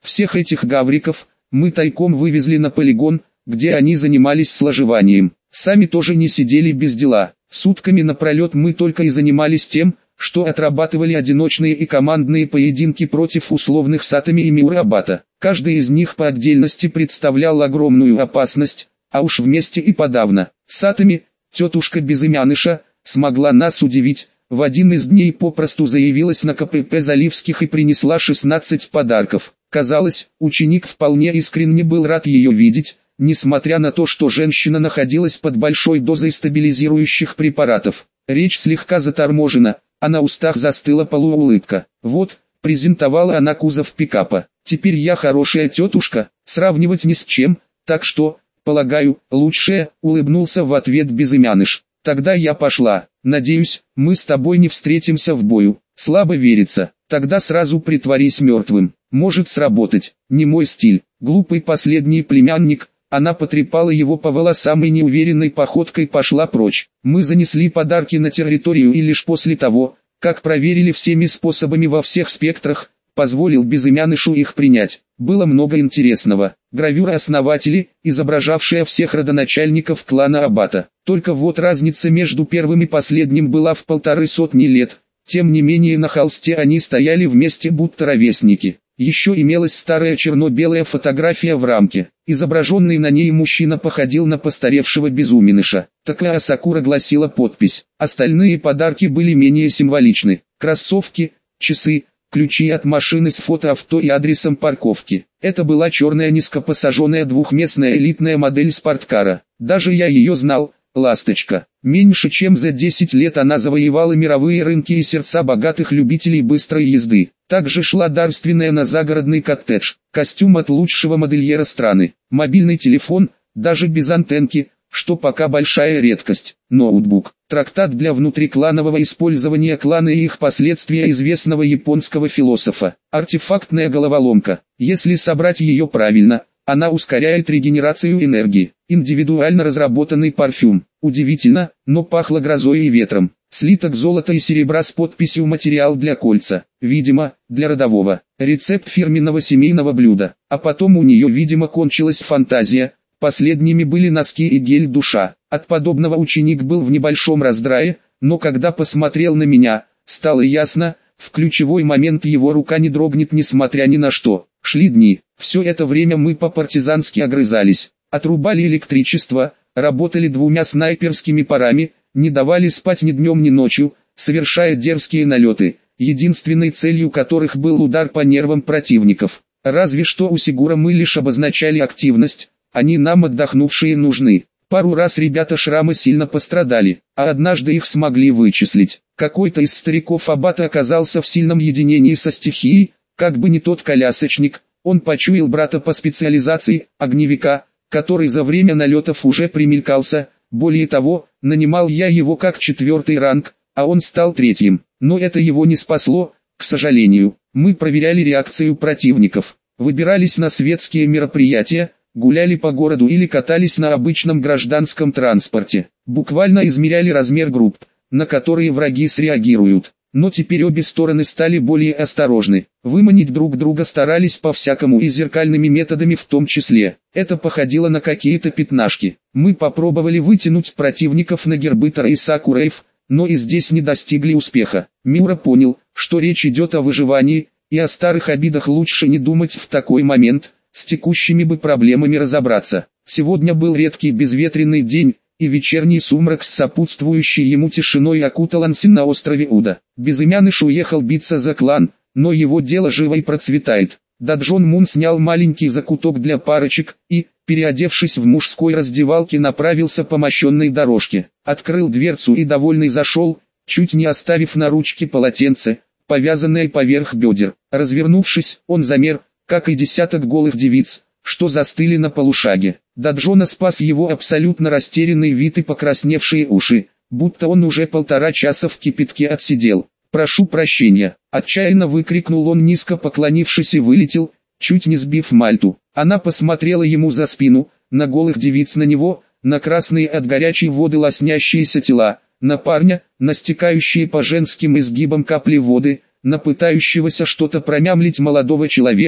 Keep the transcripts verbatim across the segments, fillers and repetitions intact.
Всех этих гавриков мы тайком вывезли на полигон, где они занимались сложеванием. Сами тоже не сидели без дела. Сутками напролет мы только и занимались тем, что отрабатывали одиночные и командные поединки против условных Сатами и Миурабата. Каждый из них по отдельности представлял огромную опасность, а уж вместе и подавно. Сатами, тетушка Безымяныша, смогла нас удивить. В один из дней попросту заявилась на ка пэ пэ Заливских и принесла шестнадцать подарков. Казалось, ученик вполне искренне был рад ее видеть, несмотря на то, что женщина находилась под большой дозой стабилизирующих препаратов. Речь слегка заторможена, а на устах застыла полуулыбка. Вот, презентовала она кузов пикапа. Теперь я хорошая тетушка, сравнивать ни с чем, так что, полагаю, лучшее, улыбнулся в ответ Безымяныш. Тогда я пошла. Надеюсь, мы с тобой не встретимся в бою. Слабо верится. Тогда сразу притворись мертвым. Может сработать. Не мой стиль. Глупый последний племянник. Она потрепала его по волосам и неуверенной походкой пошла прочь. Мы занесли подарки на территорию и лишь после того, как проверили всеми способами во всех спектрах, позволил Безымянышу их принять. Было много интересного. Гравюра основателей, изображавшая всех родоначальников клана Абата. Только вот разница между первым и последним была в полторы сотни лет. Тем не менее на холсте они стояли вместе будто ровесники. Еще имелась старая черно-белая фотография в рамке. Изображенный на ней мужчина походил на постаревшего Безуминыша. Такая Сакура гласила подпись. Остальные подарки были менее символичны. Кроссовки, часы, ключи от машины с фотоавто и адресом парковки. Это была черная низкопассажирная двухместная элитная модель спорткара. Даже я ее знал. Ласточка. Меньше чем за десять лет она завоевала мировые рынки и сердца богатых любителей быстрой езды. Также шла дарственная на загородный коттедж, костюм от лучшего модельера страны, мобильный телефон, даже без антенки, что пока большая редкость, ноутбук, трактат для внутрикланового использования клана и их последствия известного японского философа, артефактная головоломка. Если собрать ее правильно, она ускоряет регенерацию энергии. Индивидуально разработанный парфюм. Удивительно, но пахло грозой и ветром. Слиток золота и серебра с подписью «Материал для кольца». Видимо, для родового. Рецепт фирменного семейного блюда. А потом у нее, видимо, кончилась фантазия. Последними были носки и гель-душа. От подобного ученик был в небольшом раздрае, но когда посмотрел на меня, стало ясно, в ключевой момент его рука не дрогнет несмотря ни на что. Шли дни. Все это время мы по-партизански огрызались, отрубали электричество, работали двумя снайперскими парами, не давали спать ни днем ни ночью, совершая дерзкие налеты, единственной целью которых был удар по нервам противников. Разве что у Сигура мы лишь обозначали активность, они нам отдохнувшие нужны. Пару раз ребята шрамы сильно пострадали, а однажды их смогли вычислить. Какой-то из стариков Абата оказался в сильном единении со стихией, как бы не тот колясочник. Он почуял брата по специализации, огневика, который за время налетов уже примелькался, более того, нанимал я его как четвертый ранг, а он стал третьим. Но это его не спасло, к сожалению. Мы проверяли реакцию противников, выбирались на светские мероприятия, гуляли по городу или катались на обычном гражданском транспорте. Буквально измеряли размер групп, на которые враги среагируют. Но теперь обе стороны стали более осторожны. Выманить друг друга старались по-всякому и зеркальными методами в том числе. Это походило на какие-то пятнашки. Мы попробовали вытянуть противников на гербы Тара и Сакурейв, но и здесь не достигли успеха. Миура понял, что речь идет о выживании, и о старых обидах лучше не думать в такой момент, с текущими бы проблемами разобраться. Сегодня был редкий безветренный день, и вечерний сумрак с сопутствующей ему тишиной окутал Ансин на острове Уда. Безымяныш уехал биться за клан, но его дело живо и процветает. Даджон Мун снял маленький закуток для парочек и, переодевшись в мужской раздевалке, направился по мощенной дорожке. Открыл дверцу и довольный зашел, чуть не оставив на ручке полотенце, повязанное поверх бедер. Развернувшись, он замер, как и десяток голых девиц, что застыли на полушаге. Даджона спас его абсолютно растерянный вид и покрасневшие уши, будто он уже полтора часа в кипятке отсидел. «Прошу прощения», — отчаянно выкрикнул он, низко поклонившись, и вылетел, чуть не сбив Мальту. Она посмотрела ему за спину, на голых девиц, на него, на красные от горячей воды лоснящиеся тела, на парня, на стекающие по женским изгибам капли воды, на пытающегося что-то промямлить молодого человека,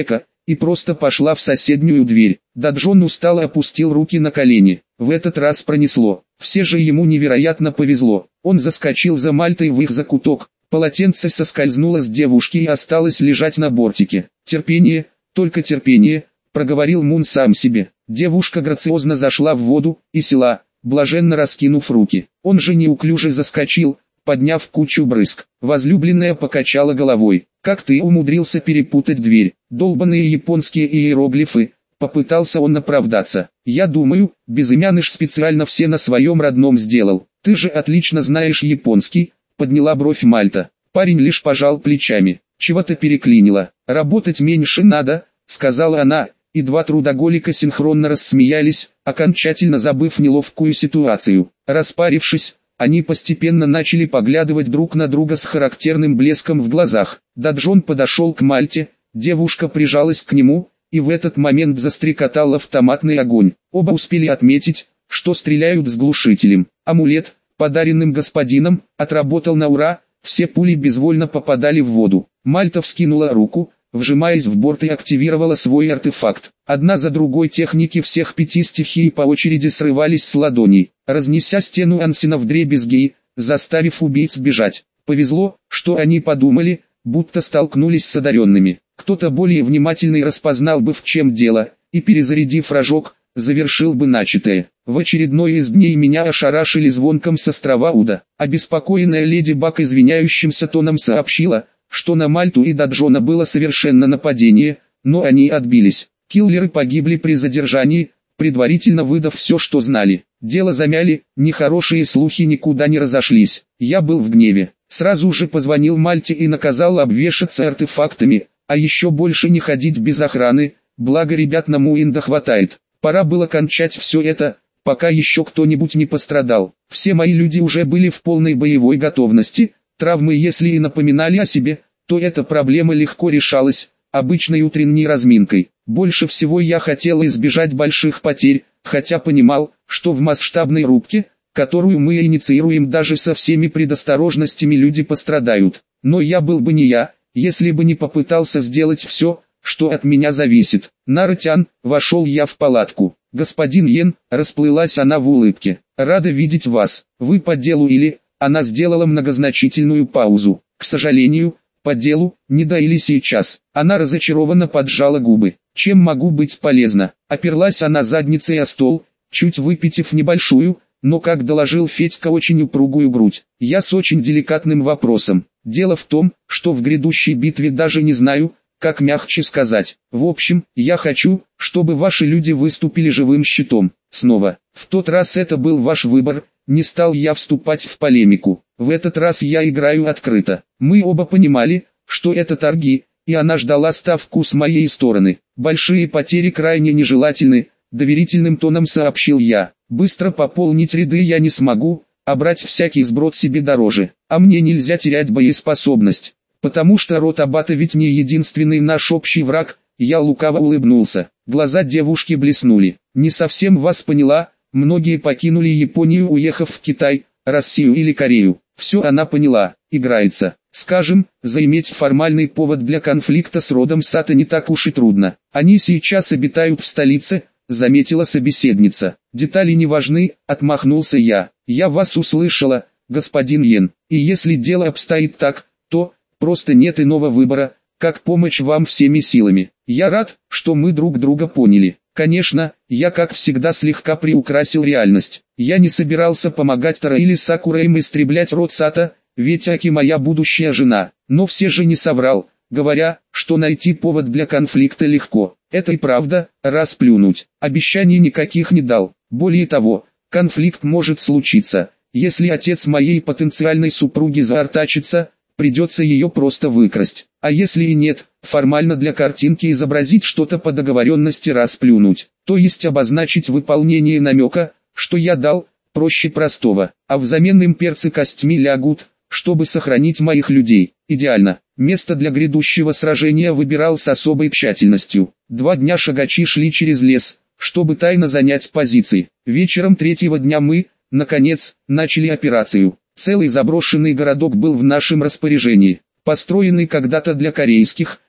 и просто пошла в соседнюю дверь. Даджон устало опустил руки на колени. В этот раз пронесло. Все же ему невероятно повезло. Он заскочил за Мальтой в их закуток. Полотенце соскользнуло с девушки и осталось лежать на бортике. «Терпение, только терпение», — проговорил Мун сам себе. Девушка грациозно зашла в воду и села, блаженно раскинув руки. Он же неуклюже заскочил, подняв кучу брызг. Возлюбленная покачала головой. «Как ты умудрился перепутать дверь? Долбаные японские иероглифы!» Попытался он оправдаться. «Я думаю, безымяныш специально все на своем родном сделал. Ты же отлично знаешь японский», — подняла бровь Мальта. Парень лишь пожал плечами. «Чего-то переклинило. Работать меньше надо», — сказала она, и два трудоголика синхронно рассмеялись, окончательно забыв неловкую ситуацию. Распарившись, они постепенно начали поглядывать друг на друга с характерным блеском в глазах. Даджон подошел к Мальте, девушка прижалась к нему, и в этот момент застрекотал автоматный огонь. Оба успели отметить, что стреляют с глушителем. Амулет, подаренным господином, отработал на ура, все пули безвольно попадали в воду. Мальта вскинула руку, вжимаясь в борт, и активировала свой артефакт. Одна за другой техники всех пяти стихий по очереди срывались с ладоней, разнеся стену Ансина вдребезги, заставив убийц бежать. Повезло, что они подумали, будто столкнулись с одаренными. Кто-то более внимательный распознал бы, в чем дело, и, перезарядив рожок, завершил бы начатое. В очередной из дней меня ошарашили звонком с острова Уда. Обеспокоенная леди Баг извиняющимся тоном сообщила, что на Мальту и Даджона было совершенно нападение, но они отбились. Киллеры погибли при задержании, предварительно выдав все, что знали. Дело замяли, нехорошие слухи никуда не разошлись. Я был в гневе. Сразу же позвонил Мальте и наказал обвешаться артефактами, а еще больше не ходить без охраны, благо ребят на Муинда хватает. Пора было кончать все это, пока еще кто-нибудь не пострадал. Все мои люди уже были в полной боевой готовности. Травмы, если и напоминали о себе, то эта проблема легко решалась, обычной утренней разминкой. Больше всего я хотел избежать больших потерь, хотя понимал, что в масштабной рубке, которую мы инициируем, даже со всеми предосторожностями люди пострадают. Но я был бы не я, если бы не попытался сделать все, что от меня зависит. Нарытян, вошел я в палатку. «Господин Йен», расплылась она в улыбке, — «рада видеть вас. Вы по делу или...» Она сделала многозначительную паузу. «К сожалению, по делу, не до или сейчас». Она разочарованно поджала губы. «Чем могу быть полезна?» Оперлась она задницей о стол, чуть выпитив небольшую, но, как доложил Федька, очень упругую грудь. «Я с очень деликатным вопросом. Дело в том, что в грядущей битве даже не знаю, как мягче сказать. В общем, я хочу, чтобы ваши люди выступили живым щитом. Снова. В тот раз это был ваш выбор». Не стал я вступать в полемику. В этот раз я играю открыто. Мы оба понимали, что это торги, и она ждала ставку с моей стороны. Большие потери крайне нежелательны, доверительным тоном сообщил я. Быстро пополнить ряды я не смогу, а брать всякий сброд себе дороже. А мне нельзя терять боеспособность, потому что род Аббата ведь не единственный наш общий враг. Я лукаво улыбнулся. Глаза девушки блеснули. Не совсем вас поняла. Многие покинули Японию, уехав в Китай, Россию или Корею. Все она поняла, играется. Скажем, заиметь формальный повод для конфликта с родом Сато не так уж и трудно. Они сейчас обитают в столице, заметила собеседница. Детали не важны, отмахнулся я. Я вас услышала, господин Йен. И если дело обстоит так, то просто нет иного выбора, как помочь вам всеми силами. Я рад, что мы друг друга поняли. Конечно, я как всегда слегка приукрасил реальность. Я не собирался помогать Тара или Сакура им истреблять род Сато, ведь Аки моя будущая жена. Но все же не соврал, говоря, что найти повод для конфликта легко. Это и правда, расплюнуть. Обещаний никаких не дал. Более того, конфликт может случиться, если отец моей потенциальной супруги заортачится, придется ее просто выкрасть. А если и нет, формально для картинки изобразить что-то по договоренности, расплюнуть. То есть обозначить выполнение намека, что я дал, проще простого. А взамен имперцы костьми лягут, чтобы сохранить моих людей. Идеально. Место для грядущего сражения выбирал с особой тщательностью. Два дня шагачи шли через лес, чтобы тайно занять позиции. Вечером третьего дня мы, наконец, начали операцию. Целый заброшенный городок был в нашем распоряжении. Построенный когда-то для корейских,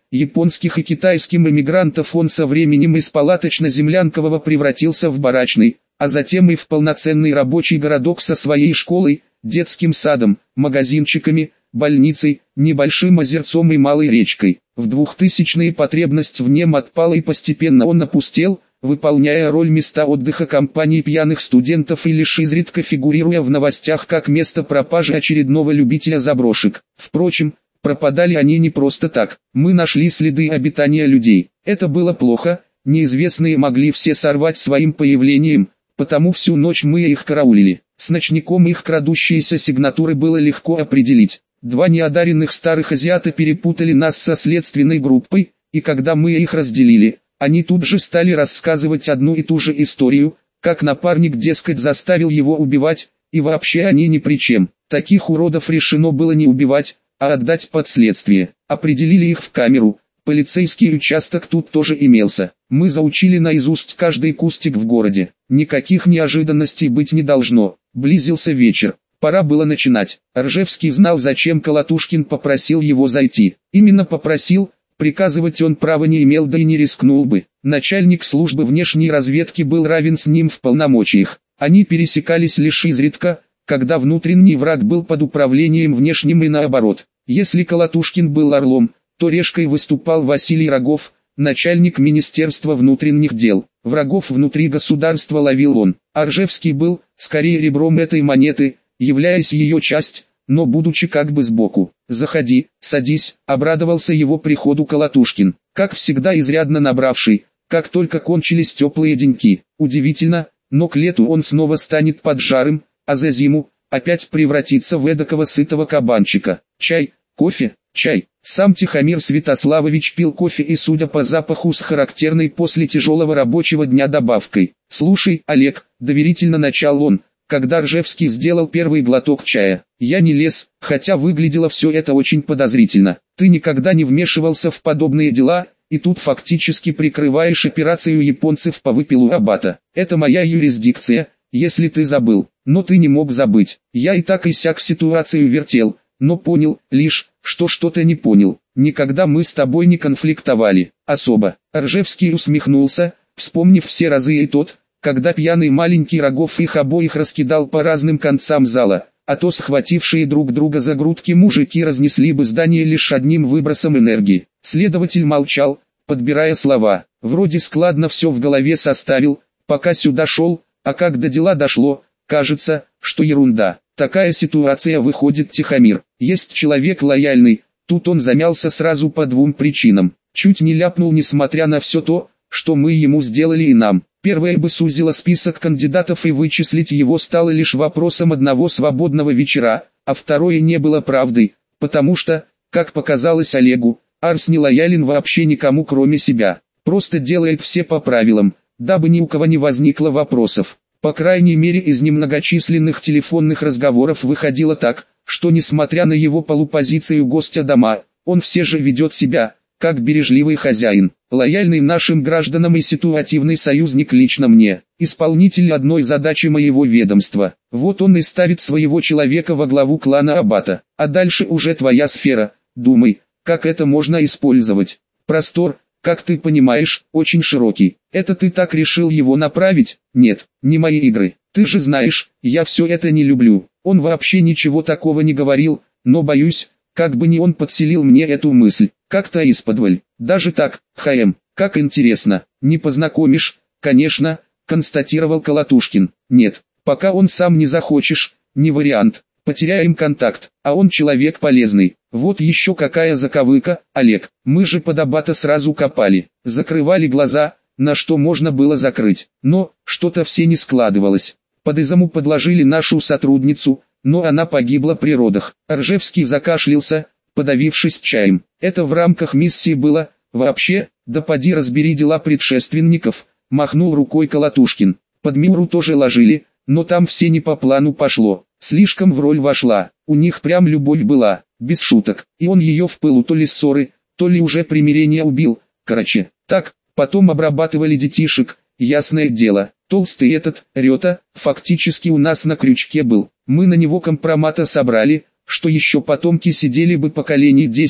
японских и китайских эмигрантов он со временем из палаточно-землянкового превратился в барачный, а затем и в полноценный рабочий городок со своей школой, детским садом, магазинчиками, больницей, небольшим озерцом и малой речкой. В двухтысячные потребность в нем отпала и постепенно он опустел, выполняя роль места отдыха компаний пьяных студентов и лишь изредка фигурируя в новостях как место пропажи очередного любителя заброшек. Впрочем, пропадали они не просто так. Мы нашли следы обитания людей. Это было плохо, неизвестные могли все сорвать своим появлением, потому всю ночь мы их караулили. С ночником их крадущиеся сигнатуры было легко определить. Два неодаренных старых азиата перепутали нас со следственной группой, и когда мы их разделили, они тут же стали рассказывать одну и ту же историю, как напарник, дескать, заставил его убивать, и вообще они ни при чем. Таких уродов решено было не убивать, а отдать под следствие. Определили их в камеру, полицейский участок тут тоже имелся. Мы заучили наизусть каждый кустик в городе. Никаких неожиданностей быть не должно. Близился вечер. Пора было начинать. Ржевский знал, зачем Колотушкин попросил его зайти. Именно попросил, приказывать он права не имел, да и не рискнул бы. Начальник службы внешней разведки был равен с ним в полномочиях. Они пересекались лишь изредка, когда внутренний враг был под управлением внешним и наоборот. Если Колотушкин был орлом, то решкой выступал Василий Рогов, начальник Министерства внутренних дел. Врагов внутри государства ловил он. А Ржевский был, скорее, ребром этой монеты, являясь ее часть, но будучи как бы сбоку. «Заходи, садись», — обрадовался его приходу Колотушкин, как всегда изрядно набравший, как только кончились теплые деньки. Удивительно, но к лету он снова станет поджарым, а за зиму опять превратится в эдакого сытого кабанчика. Чай, кофе, чай. Сам Тихомир Святославович пил кофе и, судя по запаху, с характерной после тяжелого рабочего дня добавкой. «Слушай, Олег», — доверительно начал он, когда Ржевский сделал первый глоток чая. «Я не лез, хотя выглядело все это очень подозрительно. Ты никогда не вмешивался в подобные дела, и тут фактически прикрываешь операцию японцев по выпилу Абата. Это моя юрисдикция, если ты забыл. Но ты не мог забыть. Я и так и сяк ситуацию вертел, но понял, лишь, что что-то не понял. Никогда мы с тобой не конфликтовали, особо». Ржевский усмехнулся, вспомнив все разы и тот, когда пьяный маленький Рогов их обоих раскидал по разным концам зала, а то схватившие друг друга за грудки мужики разнесли бы здание лишь одним выбросом энергии. Следователь молчал, подбирая слова. Вроде складно все в голове составил, пока сюда шел, а как до дела дошло, кажется, что ерунда. Такая ситуация выходит, Тихомир. Есть человек лояльный, тут он замялся сразу по двум причинам. Чуть не ляпнул, несмотря на все то, что мы ему сделали и нам. Первое бы сузило список кандидатов, и вычислить его стало лишь вопросом одного свободного вечера, а второе не было правдой, потому что, как показалось Олегу, Арс не лоялен вообще никому кроме себя, просто делает все по правилам, дабы ни у кого не возникло вопросов. По крайней мере, из немногочисленных телефонных разговоров выходило так, что несмотря на его полупозицию гостя дома, он все же ведет себя, как бережливый хозяин, лояльный нашим гражданам и ситуативный союзник лично мне, исполнитель одной задачи моего ведомства. Вот он и ставит своего человека во главу клана Абата, а дальше уже твоя сфера, думай, как это можно использовать. Простор, как ты понимаешь, очень широкий. Это ты так решил его направить? Нет, не мои игры. Ты же знаешь, я все это не люблю. Он вообще ничего такого не говорил, но боюсь, как бы не он подселил мне эту мысль, как-то исподволь. Даже так, ХМ, как интересно, не познакомишь, конечно, констатировал Колотушкин. Нет, пока он сам не захочешь, не вариант, потеряем контакт, а он человек полезный. Вот еще какая заковыка, Олег, мы же под Абата сразу копали, закрывали глаза, на что можно было закрыть, но, что-то все не складывалось. Под изому подложили нашу сотрудницу, но она погибла при родах. Ржевский закашлялся, подавившись чаем. Это в рамках миссии было, вообще, да поди разбери дела предшественников, махнул рукой Колотушкин. Под Мюру тоже ложили, но там все не по плану пошло, слишком в роль вошла, у них прям любовь была, без шуток, и он ее в пылу то ли ссоры, то ли уже примирение убил, короче, так, потом обрабатывали детишек, ясное дело. Толстый этот, Рёта, фактически у нас на крючке был. Мы на него компромата собрали, что еще потомки сидели бы поколений десять,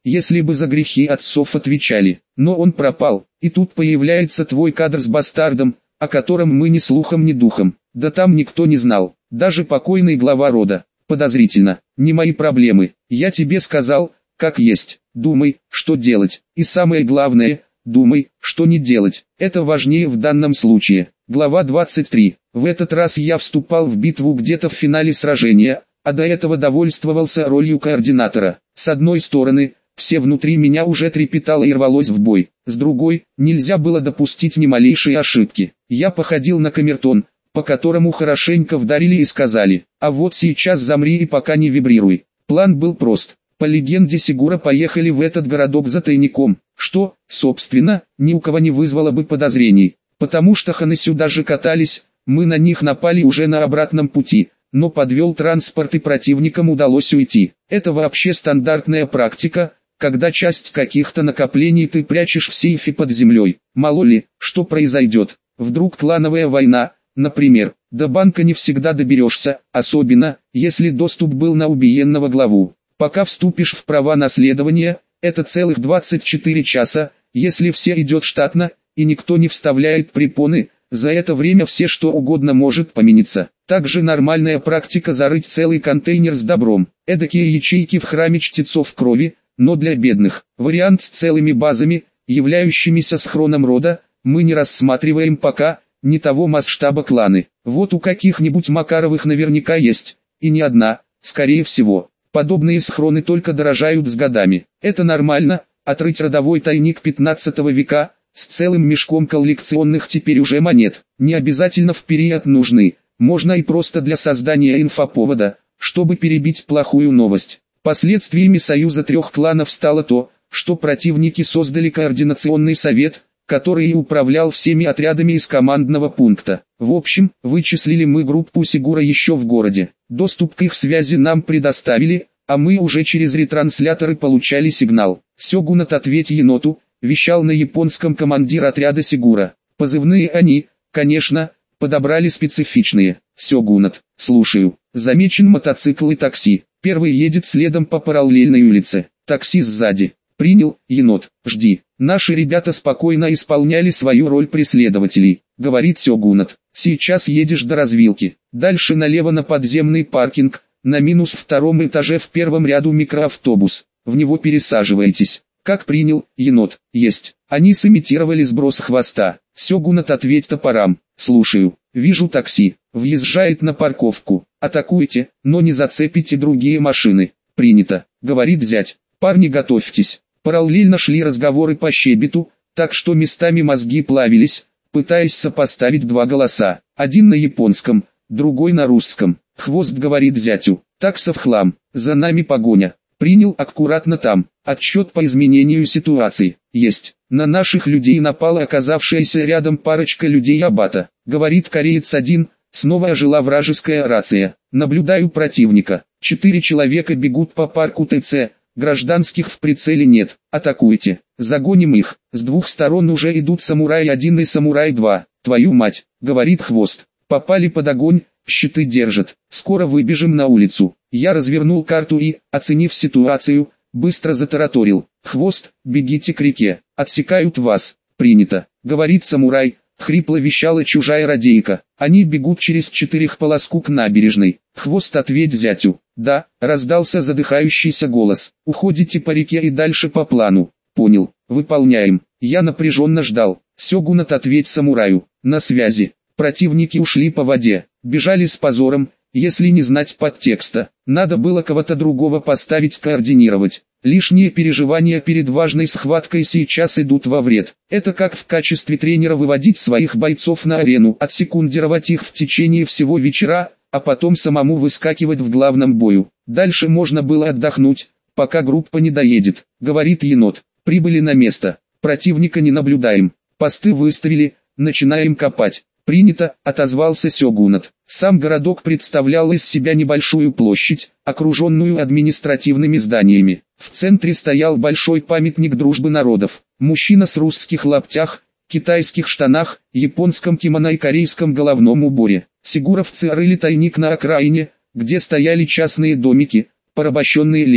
если бы за грехи отцов отвечали. Но он пропал, и тут появляется твой кадр с бастардом, о котором мы ни слухом ни духом. Да там никто не знал, даже покойный глава рода. Подозрительно, не мои проблемы, я тебе сказал, как есть. Думай, что делать, и самое главное, думай, что не делать. Это важнее в данном случае. Глава двадцать три. В этот раз я вступал в битву где-то в финале сражения, а до этого довольствовался ролью координатора. С одной стороны, все внутри меня уже трепетало и рвалось в бой. С другой, нельзя было допустить ни малейшей ошибки. Я походил на камертон, по которому хорошенько вдарили и сказали: а вот сейчас замри и пока не вибрируй. План был прост. По легенде Сегура поехали в этот городок за тайником, что, собственно, ни у кого не вызвало бы подозрений, потому что ханы сюда же катались, мы на них напали уже на обратном пути, но подвел транспорт и противникам удалось уйти. Это вообще стандартная практика, когда часть каких-то накоплений ты прячешь в сейфе под землей. Мало ли, что произойдет, вдруг клановая война, например, до банка не всегда доберешься, особенно, если доступ был на убиенного главу. Пока вступишь в права наследования, это целых двадцать четыре часа, если все идет штатно, и никто не вставляет препоны, за это время все что угодно может поменяться. Также нормальная практика зарыть целый контейнер с добром, эдакие ячейки в храме чтецов крови, но для бедных. Вариант с целыми базами, являющимися схроном рода, мы не рассматриваем пока, не того масштаба кланы. Вот у каких-нибудь Макаровых наверняка есть, и не одна, скорее всего. Подобные схроны только дорожают с годами. Это нормально, отрыть родовой тайник пятнадцатого века, с целым мешком коллекционных теперь уже монет. Не обязательно в период нужны, можно и просто для создания инфоповода, чтобы перебить плохую новость. Последствиями союза трех кланов стало то, что противники создали координационный совет, который и управлял всеми отрядами из командного пункта. В общем, вычислили мы группу Сегура еще в городе. Доступ к их связи нам предоставили, а мы уже через ретрансляторы получали сигнал. Сёгунат, ответь еноту, вещал на японском командир отряда Сегура. Позывные они, конечно, подобрали специфичные. Сёгунат, слушаю. Замечен мотоцикл и такси. Первый едет следом по параллельной улице. Такси сзади. Принял, енот, жди. Наши ребята спокойно исполняли свою роль преследователей, говорит Сёгунат. Сейчас едешь до развилки. Дальше налево на подземный паркинг, на минус втором этаже в первом ряду микроавтобус. В него пересаживаетесь. Как принял, енот, есть. Они сымитировали сброс хвоста. Сёгунат, ответь топорам. Слушаю. Вижу такси. Въезжает на парковку. Атакуйте, но не зацепите другие машины. Принято, говорит зять. Парни, готовьтесь. Параллельно шли разговоры по щебету, так что местами мозги плавились, пытаясь сопоставить два голоса. Один на японском, другой на русском. Хвост говорит зятю: такса в хлам, за нами погоня. Принял, аккуратно там. Отчет по изменению ситуации. Есть. На наших людей напала оказавшаяся рядом парочка людей Абата. Говорит кореец один, снова ожила вражеская рация. Наблюдаю противника. Четыре человека бегут по парку ТЦ. Гражданских в прицеле нет. Атакуйте. Загоним их. С двух сторон уже идут самурай один и самурай два. Твою мать, говорит хвост. Попали под огонь, щиты держат. Скоро выбежим на улицу. Я развернул карту и, оценив ситуацию, быстро затараторил. Хвост, бегите к реке. Отсекают вас. Принято, говорит самурай. Хрипло вещала чужая радейка. Они бегут через четырехполоску к набережной. Хвост, ответь зятю. Да, раздался задыхающийся голос. Уходите по реке и дальше по плану. Понял, выполняем. Я напряженно ждал. Сёгунат, ответь самураю. На связи. Противники ушли по воде. Бежали с позором, если не знать подтекста. Надо было кого-то другого поставить координировать. Лишние переживания перед важной схваткой сейчас идут во вред. Это как в качестве тренера выводить своих бойцов на арену, отсекундировать их в течение всего вечера, а потом самому выскакивать в главном бою. Дальше можно было отдохнуть, пока группа не доедет, говорит енот. Прибыли на место, противника не наблюдаем, посты выставили, начинаем копать. Принято, отозвался Сёгунат. Сам городок представлял из себя небольшую площадь, окруженную административными зданиями. В центре стоял большой памятник дружбы народов. Мужчина с русских лаптях, китайских штанах, японском кимоно и корейском головном уборе. Сегуровцы рыли тайник на окраине, где стояли частные домики, порабощенные лесом.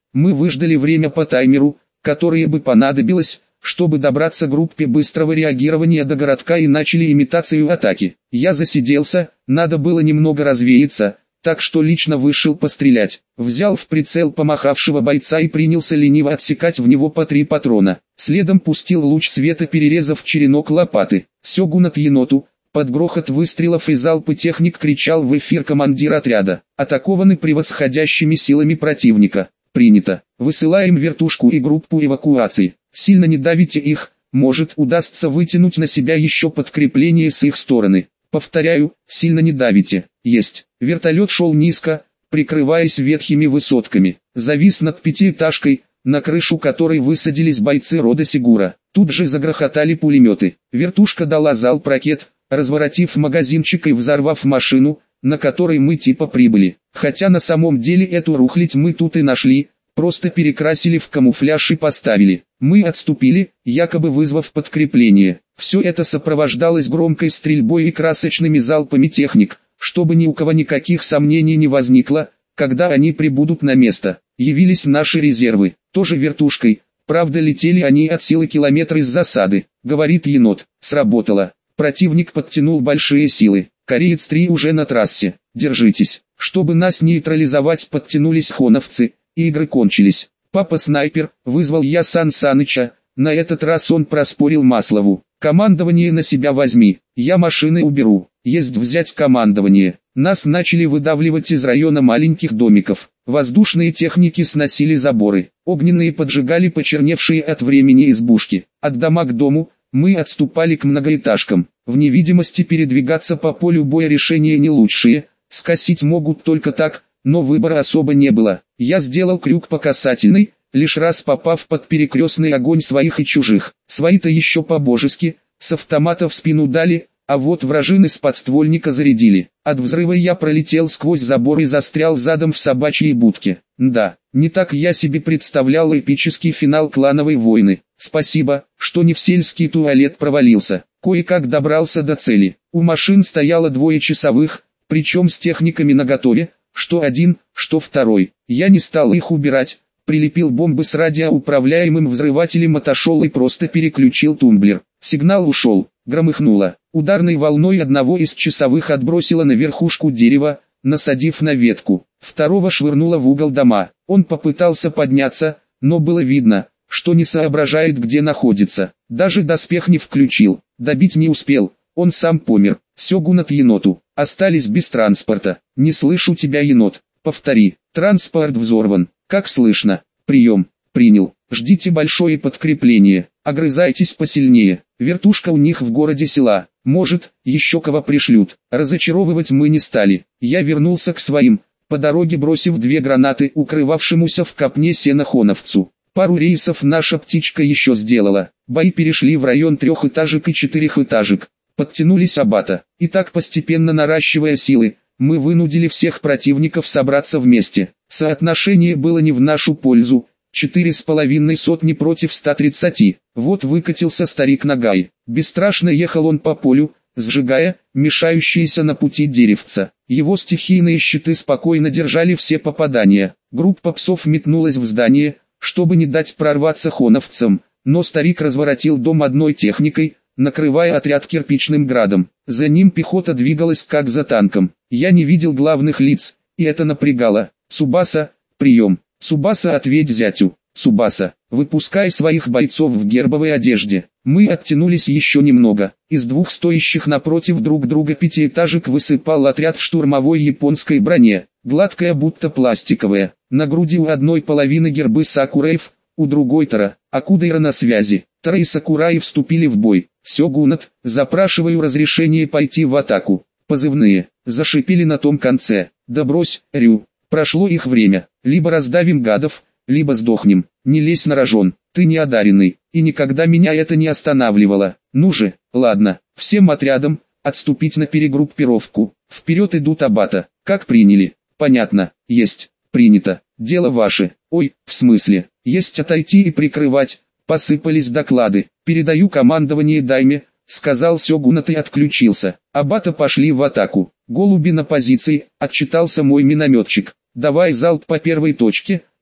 Мы выждали время по таймеру, которое бы понадобилось, чтобы добраться к группе быстрого реагирования до городка, и начали имитацию атаки. Я засиделся, надо было немного развеяться, так что лично вышел пострелять. Взял в прицел помахавшего бойца и принялся лениво отсекать в него по три патрона. Следом пустил луч света, перерезав черенок лопаты. Сёгун от еноту. Под грохот выстрелов и залпы техник кричал в эфир командир отряда. Атакованы превосходящими силами противника. Принято. Высылаем вертушку и группу эвакуации. Сильно не давите их, может удастся вытянуть на себя еще подкрепление с их стороны. Повторяю, сильно не давите. Есть. Вертолет шел низко, прикрываясь ветхими высотками. Завис над пятиэтажкой, на крышу которой высадились бойцы рода Сигура. Тут же загрохотали пулеметы. Вертушка дала залп ракет, разворотив магазинчик и взорвав машину, на которой мы типа прибыли. Хотя на самом деле эту рухлядь мы тут и нашли, просто перекрасили в камуфляж и поставили. Мы отступили, якобы вызвав подкрепление. Все это сопровождалось громкой стрельбой и красочными залпами техник, чтобы ни у кого никаких сомнений не возникло, когда они прибудут на место. Явились наши резервы, тоже вертушкой, правда летели они от силы километра из засады. Говорит енот, сработало. Противник подтянул большие силы. Кореец три уже на трассе. Держитесь. Чтобы нас нейтрализовать, подтянулись хоновцы, и игры кончились. Папа снайпер, вызвал я Сан Саныча. На этот раз он проспорил Маслову. Командование на себя возьми, я машины уберу. Есть взять командование. Нас начали выдавливать из района маленьких домиков. Воздушные техники сносили заборы. Огненные поджигали почерневшие от времени избушки. От дома к дому мы отступали к многоэтажкам. В невидимости передвигаться по полю боя решения не лучшие. Скосить могут только так, но выбора особо не было. Я сделал крюк по касательной, лишь раз попав под перекрестный огонь своих и чужих. Свои-то еще по-божески, с автомата в спину дали, а вот вражины с подствольника зарядили. От взрыва я пролетел сквозь забор и застрял задом в собачьей будке. Да, не так я себе представлял эпический финал клановой войны. Спасибо, что не в сельский туалет провалился. Кое-как добрался до цели. У машин стояло двое часовых, причем с техниками наготове, что один, что второй. Я не стал их убирать, прилепил бомбы с радиоуправляемым взрывателем, отошел и просто переключил тумблер. Сигнал ушел, громыхнуло. Ударной волной одного из часовых отбросило на верхушку дерева, насадив на ветку. Второго швырнуло в угол дома. Он попытался подняться, но было видно, что не соображает, где находится. Даже доспех не включил, добить не успел, он сам помер. Сёгун от еноту. Остались без транспорта. Не слышу тебя, енот. Повтори. Транспорт взорван. Как слышно? Прием. Принял. Ждите большое подкрепление. Огрызайтесь посильнее. Вертушка у них в городе села. Может, еще кого пришлют. Разочаровывать мы не стали. Я вернулся к своим, по дороге бросив две гранаты укрывавшемуся в копне сена хоновцу. Пару рейсов наша птичка еще сделала. Бои перешли в район трехэтажек и четырехэтажек. Подтянулись аббата. И так, постепенно наращивая силы, мы вынудили всех противников собраться вместе. Соотношение было не в нашу пользу. Четыре с половиной сотни против ста тридцати. Вот выкатился старик Нагай. Бесстрашно ехал он по полю, сжигая мешающиеся на пути деревца. Его стихийные щиты спокойно держали все попадания. Группа псов метнулась в здание, чтобы не дать прорваться хоновцам, но старик разворотил дом одной техникой, накрывая отряд кирпичным градом. За ним пехота двигалась как за танком. Я не видел главных лиц, и это напрягало. Цубаса, прием. Цубаса, ответь зятю. Цубаса, выпускай своих бойцов в гербовой одежде. Мы оттянулись еще немного. Из двух стоящих напротив друг друга пятиэтажек высыпал отряд в штурмовой японской броне, гладкая будто пластиковая. На груди у одной половины гербы сакураев, у другой Тара. Акудайра на связи. Тара и Сакураи вступили в бой. Сёгунат, запрашиваю разрешение пойти в атаку. Позывные, зашипели на том конце. Да брось, Рю, прошло их время. Либо раздавим гадов, либо сдохнем. Не лезь на рожон, ты не одаренный, и никогда меня это не останавливало. Ну же, ладно, всем отрядам, отступить на перегруппировку. Вперед идут аббата. Как приняли? Понятно, есть, принято. Дело ваше. Ой, в смысле, есть отойти и прикрывать. Посыпались доклады. Передаю командование Дайме, сказал Сёгунат и отключился. Аббата пошли в атаку. Голуби на позиции, отчитался мой минометчик. Давай залп по первой точке,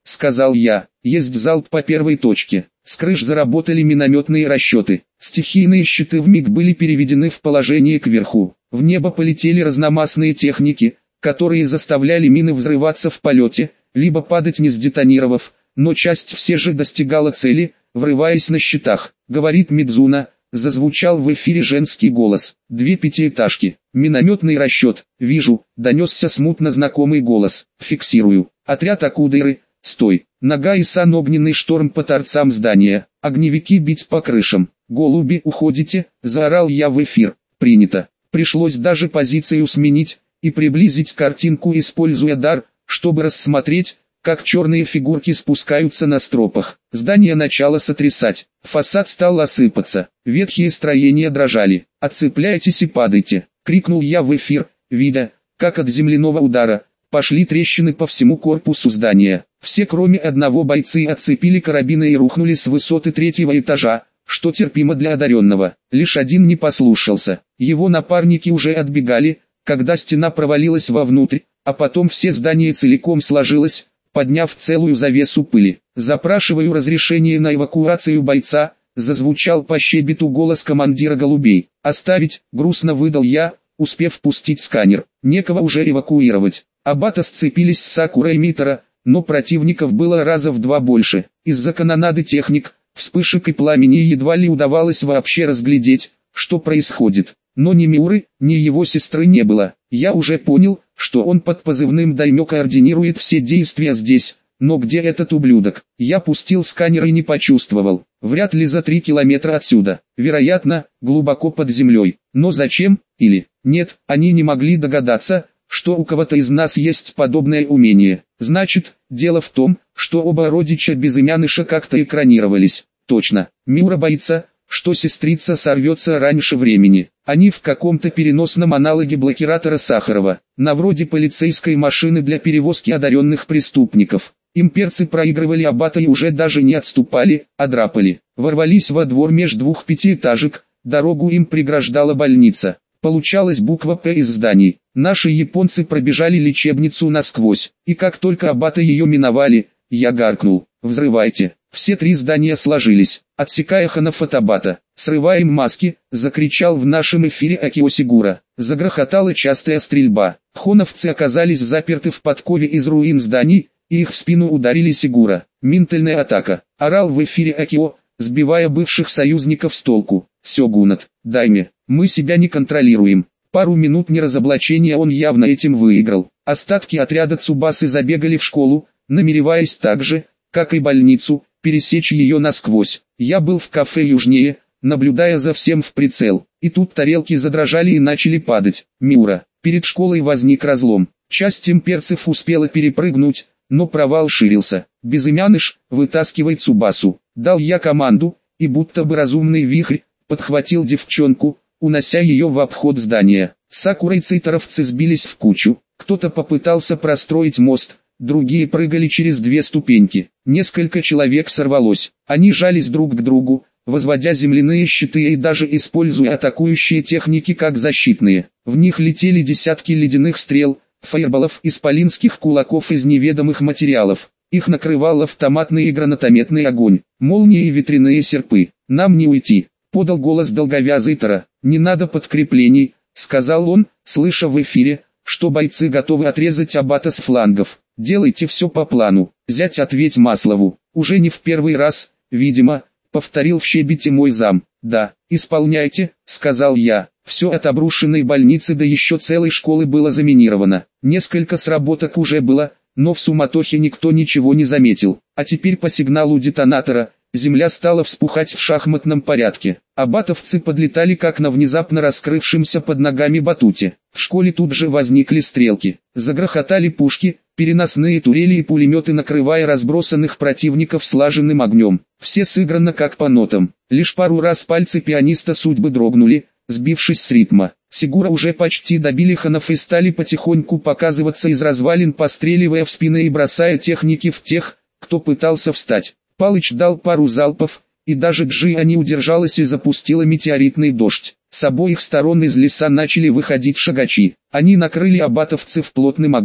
сказал я. Есть залп по первой точке. С крыш заработали минометные расчеты. Стихийные щиты вмиг были переведены в положение кверху. В небо полетели разномастные техники, которые заставляли мины взрываться в полете, либо падать не сдетонировав, но часть все же достигала цели, врываясь на щитах. Говорит Мидзуна, зазвучал в эфире женский голос. Две пятиэтажки. Минометный расчет. Вижу, донесся смутно знакомый голос. Фиксирую. Отряд Акудыры. Стой. Нога и сан огненный шторм по торцам здания. Огневики бить по крышам. Голуби, уходите, заорал я в эфир. Принято. Пришлось даже позицию сменить и приблизить картинку, используя дар, чтобы рассмотреть, как черные фигурки спускаются на стропах. Здание начало сотрясать. Фасад стал осыпаться. Ветхие строения дрожали. «Отцепляйтесь и падайте!» — крикнул я в эфир, видя, как от земляного удара пошли трещины по всему корпусу здания. Все кроме одного бойцы отцепили карабины и рухнули с высоты третьего этажа, что терпимо для одаренного. Лишь один не послушался. Его напарники уже отбегали, когда стена провалилась вовнутрь, а потом все здание целиком сложилось, подняв целую завесу пыли. «Запрашиваю разрешение на эвакуацию бойца», зазвучал по щебету голос командира голубей. «Оставить», грустно выдал я, успев пустить сканер. Некого уже эвакуировать. Абата сцепились с Сакурой Митара, но противников было раза в два больше. Из-за канонады техник, вспышек и пламени едва ли удавалось вообще разглядеть, что происходит. Но ни Миуры, ни его сестры не было. Я уже понял, что он под позывным Даймё координирует все действия здесь, но где этот ублюдок? Я пустил сканер и не почувствовал. Вряд ли за три километра отсюда. Вероятно, глубоко под землей. Но зачем? Или нет, они не могли догадаться, что у кого-то из нас есть подобное умение. Значит, дело в том, что оба родича безымяныша как-то экранировались. Точно, Миура боится, что сестрица сорвется раньше времени. Они в каком-то переносном аналоге блокиратора Сахарова, на вроде полицейской машины для перевозки одаренных преступников. Имперцы проигрывали Абата и уже даже не отступали, а драпали. Ворвались во двор меж двух пятиэтажек, дорогу им преграждала больница. Получалась буква «П» из зданий. Наши японцы пробежали лечебницу насквозь, и как только Абата ее миновали, я гаркнул: «Взрывайте!» Все три здания сложились, отсекая ханов от Абата. «Срываем маски!» — закричал в нашем эфире Акио Сигура. Загрохотала частая стрельба. Хоновцы оказались заперты в подкове из руин зданий, и их в спину ударили Сигура. «Ментальная атака!» — орал в эфире Акио, сбивая бывших союзников с толку. «Сёгунат, Дайме, мы себя не контролируем». Пару минут неразоблачения он явно этим выиграл. Остатки отряда Цубасы забегали в школу, намереваясь так же, как и больницу, пересечь ее насквозь. Я был в кафе южнее, наблюдая за всем в прицел, и тут тарелки задрожали и начали падать. Миура. Перед школой возник разлом. Часть имперцев успела перепрыгнуть, но провал ширился. «Безымяныш, вытаскивай Цубасу», — дал я команду, и будто бы разумный вихрь подхватил девчонку, унося ее в обход здания. Сакура и цитаровцы сбились в кучу. Кто-то попытался простроить мост, другие прыгали через две ступеньки. Несколько человек сорвалось. Они жались друг к другу, возводя земляные щиты и даже используя атакующие техники как защитные. В них летели десятки ледяных стрел, фаерболов, исполинских кулаков из неведомых материалов. Их накрывал автоматный и гранатометный огонь, молнии и ветряные серпы. «Нам не уйти», — подал голос долговязый Тара. «Не надо подкреплений», — сказал он, слыша в эфире, что бойцы готовы отрезать Абата с флангов. «Делайте все по плану». «Зять, ответь Маслову». «Уже не в первый раз, видимо», — повторил в щебете мой зам. «Да, исполняйте», — сказал я. Все от обрушенной больницы до еще целой школы было заминировано. Несколько сработок уже было, но в суматохе никто ничего не заметил. А теперь по сигналу детонатора земля стала вспухать в шахматном порядке. Абатовцы подлетали как на внезапно раскрывшемся под ногами батуте. В школе тут же возникли стрелки. Загрохотали пушки, переносные турели и пулеметы, накрывая разбросанных противников слаженным огнем. Все сыграно как по нотам. Лишь пару раз пальцы пианиста судьбы дрогнули, сбившись с ритма. Сигура уже почти добили ханов и стали потихоньку показываться из развалин, постреливая в спины и бросая техники в тех, кто пытался встать. Палыч дал пару залпов, и даже Джиа не удержалась и запустила метеоритный дождь. С обоих сторон из леса начали выходить шагачи. Они накрыли абатовцев плотным огнем.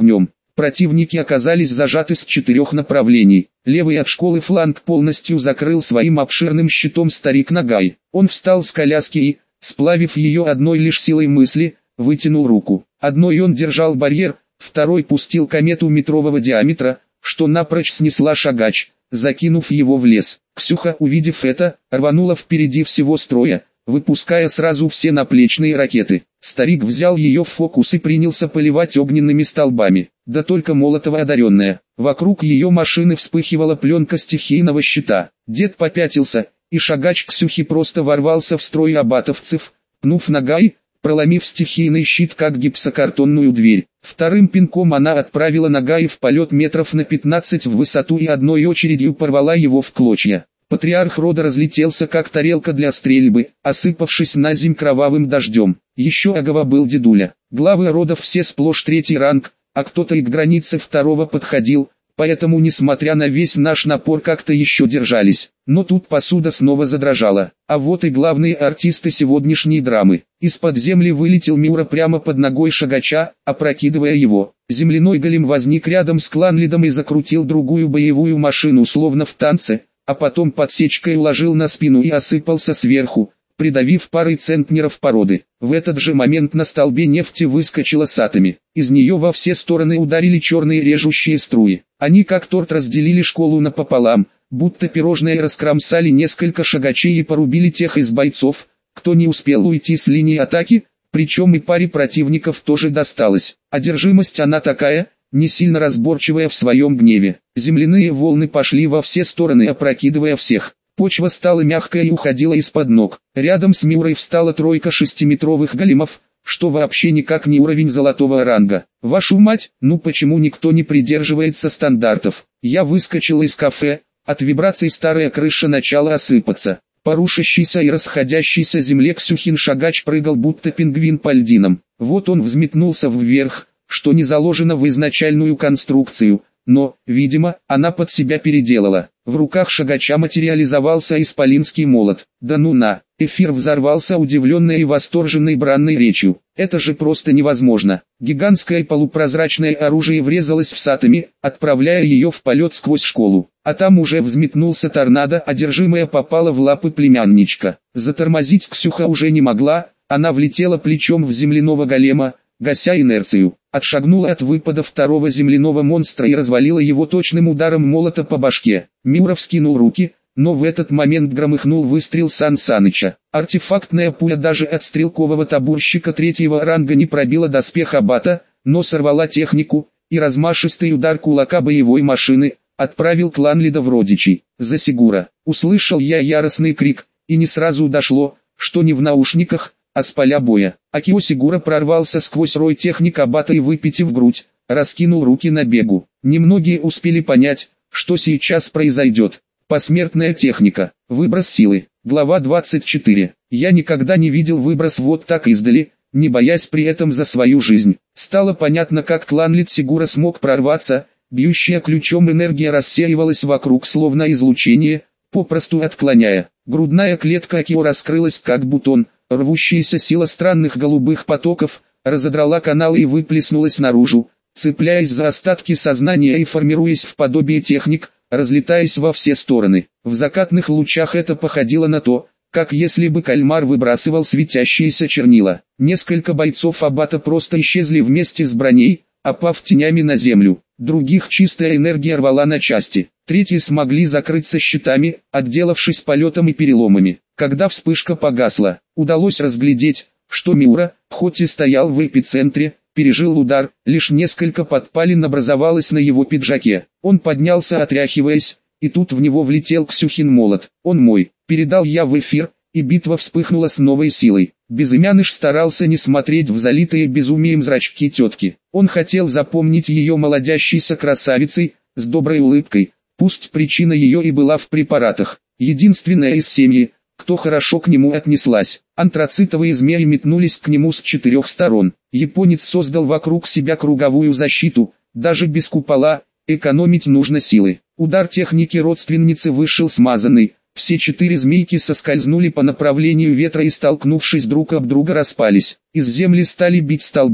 Противники оказались зажаты с четырех направлений. Левый от школы фланг полностью закрыл своим обширным щитом старик Нагай. Он встал с коляски и, сплавив ее одной лишь силой мысли, вытянул руку. Одной он держал барьер, второй пустил комету метрового диаметра, что напрочь снесла Шагач, закинув его в лес. Ксюха, увидев это, рванула впереди всего строя, выпуская сразу все наплечные ракеты. Старик взял ее в фокус и принялся поливать огненными столбами. Да только Молотова одаренная. Вокруг ее машины вспыхивала пленка стихийного щита. Дед попятился, и Шагач Ксюхи просто ворвался в строй абатовцев, пнув Нагай, проломив стихийный щит как гипсокартонную дверь. Вторым пинком она отправила Нагай в полет метров на пятнадцать в высоту и одной очередью порвала его в клочья. Патриарх рода разлетелся как тарелка для стрельбы, осыпавшись на земь кровавым дождем. Еще агава был дедуля. Главы родов все сплошь третий ранг, а кто-то и к границе второго подходил, поэтому несмотря на весь наш напор как-то еще держались. Но тут посуда снова задрожала. А вот и главные артисты сегодняшней драмы. Из-под земли вылетел Миура прямо под ногой Шагача, опрокидывая его. Земляной голем возник рядом с Кланлидом и закрутил другую боевую машину словно в танце, а потом подсечкой уложил на спину и осыпался сверху, придавив парой центнеров породы. В этот же момент на столбе нефти выскочила Сатами. Из нее во все стороны ударили черные режущие струи. Они как торт разделили школу напополам, будто пирожное, раскромсали несколько Шагачей и порубили тех из бойцов, кто не успел уйти с линии атаки, причем и паре противников тоже досталось. Одержимость она такая, не сильно разборчивая в своем гневе. Земляные волны пошли во все стороны, опрокидывая всех. Почва стала мягкой и уходила из-под ног. Рядом с Миурой встала тройка шестиметровых големов, что вообще никак не уровень золотого ранга. Вашу мать, ну почему никто не придерживается стандартов? Я выскочил из кафе, от вибраций старая крыша начала осыпаться. По рушащейся и расходящейся земле Ксюхин Шагач прыгал будто пингвин по льдинам. Вот он взметнулся вверх, что не заложено в изначальную конструкцию, но, видимо, она под себя переделала. В руках Шагача материализовался исполинский молот. Да ну на! Эфир взорвался удивленной и восторженной бранной речью. Это же просто невозможно. Гигантское полупрозрачное оружие врезалось в Сатами, отправляя ее в полет сквозь школу. А там уже взметнулся торнадо, одержимая попала в лапы племянничка. Затормозить Ксюха уже не могла, она влетела плечом в земляного голема, гася инерцию. Отшагнула от выпада второго земляного монстра и развалила его точным ударом молота по башке. Миура вскинул руки, но в этот момент громыхнул выстрел Сан Саныча. Артефактная пуля даже от стрелкового табурщика третьего ранга не пробила доспех аббата, но сорвала технику, и размашистый удар кулака боевой машины отправил Кланлида в родичей. За Сигура! Услышал я яростный крик, и не сразу дошло, что не в наушниках, а с поля боя. Акио Сигура прорвался сквозь рой техник аббата и, выпитив грудь, раскинул руки на бегу. Немногие успели понять, что сейчас произойдет. Посмертная техника. Выброс силы. Глава двадцать четыре. Я никогда не видел выброс вот так издали, не боясь при этом за свою жизнь. Стало понятно, как Кланлид Сигура смог прорваться. Бьющая ключом энергия рассеивалась вокруг словно излучение, попросту отклоняя. Грудная клетка Акио раскрылась как бутон. Рвущаяся сила странных голубых потоков разодрала каналы и выплеснулась наружу, цепляясь за остатки сознания и формируясь в подобие техник, разлетаясь во все стороны. В закатных лучах это походило на то, как если бы кальмар выбрасывал светящиеся чернила. Несколько бойцов аббата просто исчезли вместе с броней, опав тенями на землю. Других чистая энергия рвала на части. Третьи смогли закрыться щитами, отделавшись полетом и переломами. Когда вспышка погасла, удалось разглядеть, что Миура, хоть и стоял в эпицентре, пережил удар, лишь несколько подпалин образовалось на его пиджаке. Он поднялся, отряхиваясь, и тут в него влетел Ксюхин молот. «Он мой», передал я в эфир, и битва вспыхнула с новой силой. Безымяныш старался не смотреть в залитые безумием зрачки тетки. Он хотел запомнить ее молодящейся красавицей, с доброй улыбкой, пусть причина ее и была в препаратах. Единственная из семьи, кто хорошо к нему отнеслась. Антрацитовые змеи метнулись к нему с четырех сторон. Японец создал вокруг себя круговую защиту, даже без купола, экономить нужно силы. Удар техники родственницы вышел смазанный. Все четыре змейки соскользнули по направлению ветра и, столкнувшись друг об друга, распались. Из земли стали бить столбы,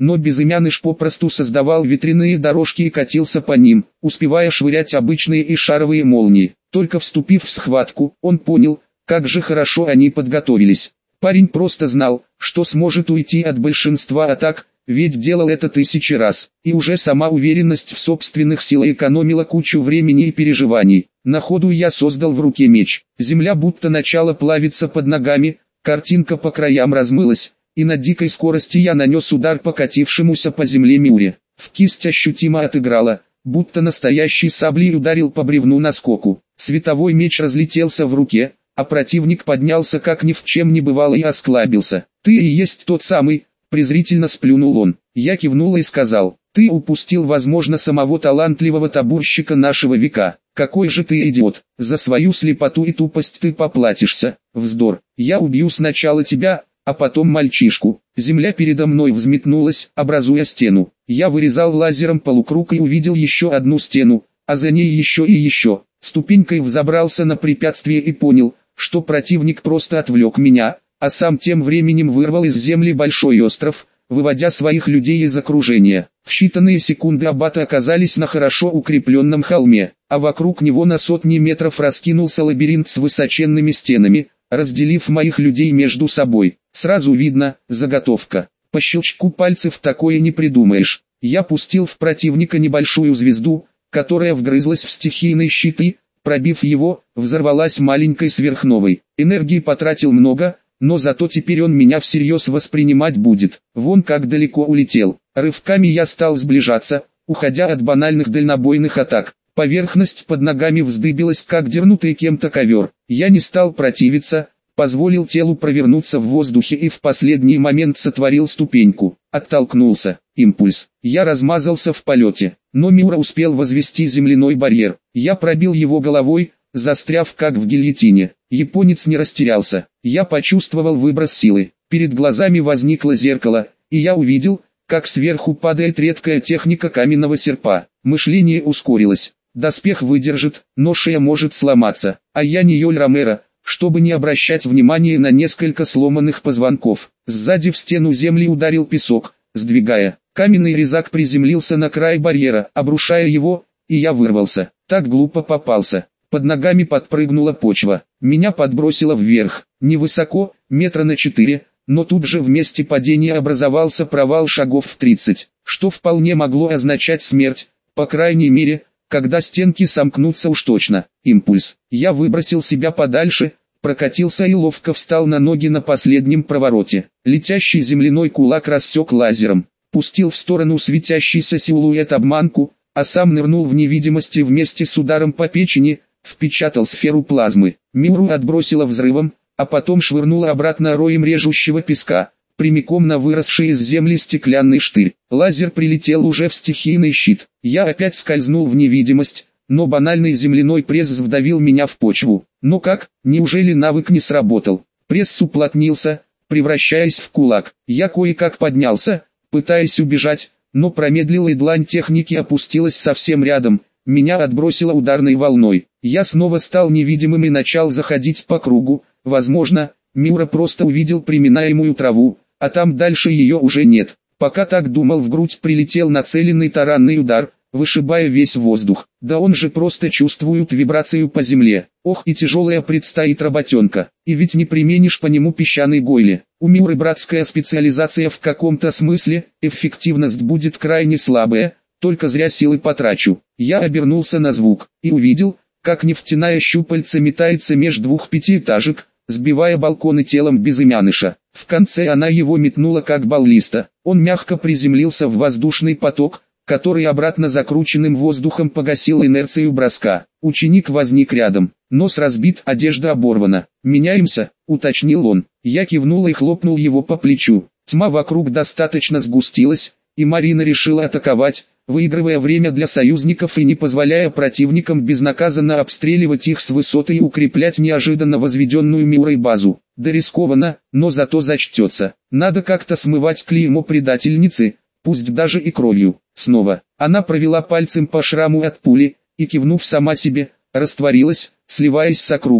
но Безымяныш попросту создавал ветряные дорожки и катился по ним, успевая швырять обычные и шаровые молнии. Только вступив в схватку, он понял, как же хорошо они подготовились. Парень просто знал, что сможет уйти от большинства атак, ведь делал это тысячи раз, и уже сама уверенность в собственных силах экономила кучу времени и переживаний. На ходу я создал в руке меч. Земля будто начала плавиться под ногами, картинка по краям размылась, и на дикой скорости я нанес удар покатившемуся по земле Миуре. В кисть ощутимо отыграла, будто настоящий саблей ударил по бревну наскоку. Световой меч разлетелся в руке, а противник поднялся как ни в чем не бывало и осклабился. «Ты и есть тот самый», — презрительно сплюнул он. Я кивнул и сказал: «Ты упустил, возможно, самого талантливого табурщика нашего века. Какой же ты идиот, за свою слепоту и тупость ты поплатишься». Вздор. «Я убью сначала тебя, а потом мальчишку». Земля передо мной взметнулась, образуя стену. Я вырезал лазером полукруг и увидел еще одну стену, а за ней еще и еще. Ступенькой взобрался на препятствие и понял, что противник просто отвлек меня, а сам тем временем вырвал из земли большой остров, выводя своих людей из окружения. В считанные секунды аббаты оказались на хорошо укрепленном холме, а вокруг него на сотни метров раскинулся лабиринт с высоченными стенами, разделив моих людей между собой. Сразу видно, заготовка. По щелчку пальцев такое не придумаешь. Я пустил в противника небольшую звезду, которая вгрызлась в стихийный щит и, пробив его, взорвалась маленькой сверхновой. Энергии потратил много, но зато теперь он меня всерьез воспринимать будет. Вон как далеко улетел. Рывками я стал сближаться, уходя от банальных дальнобойных атак. Поверхность под ногами вздыбилась, как дернутый кем-то ковер. Я не стал противиться, позволил телу провернуться в воздухе и в последний момент сотворил ступеньку. Оттолкнулся. Импульс. Я размазался в полете, но Миура успел возвести земляной барьер. Я пробил его головой, застряв как в гильотине. Японец не растерялся. Я почувствовал выброс силы. Перед глазами возникло зеркало, и я увидел, как сверху падает редкая техника каменного серпа. Мышление ускорилось. Доспех выдержит, но шея может сломаться. А я не Йоль Ромеро, чтобы не обращать внимания на несколько сломанных позвонков. Сзади в стену земли ударил песок, сдвигая. Каменный резак приземлился на край барьера, обрушая его, и я вырвался. Так глупо попался. Под ногами подпрыгнула почва. Меня подбросило вверх. Невысоко, метра на четыре, но тут же в месте падения образовался провал шагов в тридцать, что вполне могло означать смерть, по крайней мере, когда стенки сомкнутся уж точно. Импульс. Я выбросил себя подальше, прокатился и ловко встал на ноги на последнем провороте. Летящий земляной кулак рассек лазером, пустил в сторону светящийся силуэт обманку, а сам нырнул в невидимости вместе с ударом по печени, впечатал сферу плазмы. Миуру отбросило взрывом, а потом швырнуло обратно роем режущего песка, прямиком на выросший из земли стеклянный штырь. Лазер прилетел уже в стихийный щит. Я опять скользнул в невидимость, но банальный земляной пресс вдавил меня в почву. Но как, неужели навык не сработал? Пресс уплотнился, превращаясь в кулак. Я кое-как поднялся, пытаясь убежать, но промедлил, и длань техники опустилась совсем рядом. Меня отбросило ударной волной. Я снова стал невидимым и начал заходить по кругу. Возможно, Миура просто увидел приминаемую траву, а там дальше ее уже нет. Пока так думал, в грудь прилетел нацеленный таранный удар, вышибая весь воздух. Да он же просто чувствует вибрацию по земле. Ох, и тяжелая предстоит работенка. И ведь не применишь по нему песчаной гойли. У Миуры братская специализация в каком-то смысле, эффективность будет крайне слабая, только зря силы потрачу. Я обернулся на звук и увидел, как нефтяная щупальца метается меж двух пятиэтажек, сбивая балконы телом Безымяныша. В конце она его метнула как баллиста. Он мягко приземлился в воздушный поток, который обратно закрученным воздухом погасил инерцию броска. Ученик возник рядом. Нос разбит, одежда оборвана. «Меняемся», — уточнил он. Я кивнул и хлопнул его по плечу. Тьма вокруг достаточно сгустилась, и Марина решила атаковать, выигрывая время для союзников и не позволяя противникам безнаказанно обстреливать их с высоты и укреплять неожиданно возведенную Миурой базу. Да рискованно, но зато зачтется. Надо как-то смывать клеймо предательницы, пусть даже и кровью. Снова. Она провела пальцем по шраму от пули, и, кивнув сама себе, растворилась, сливаясь с округой.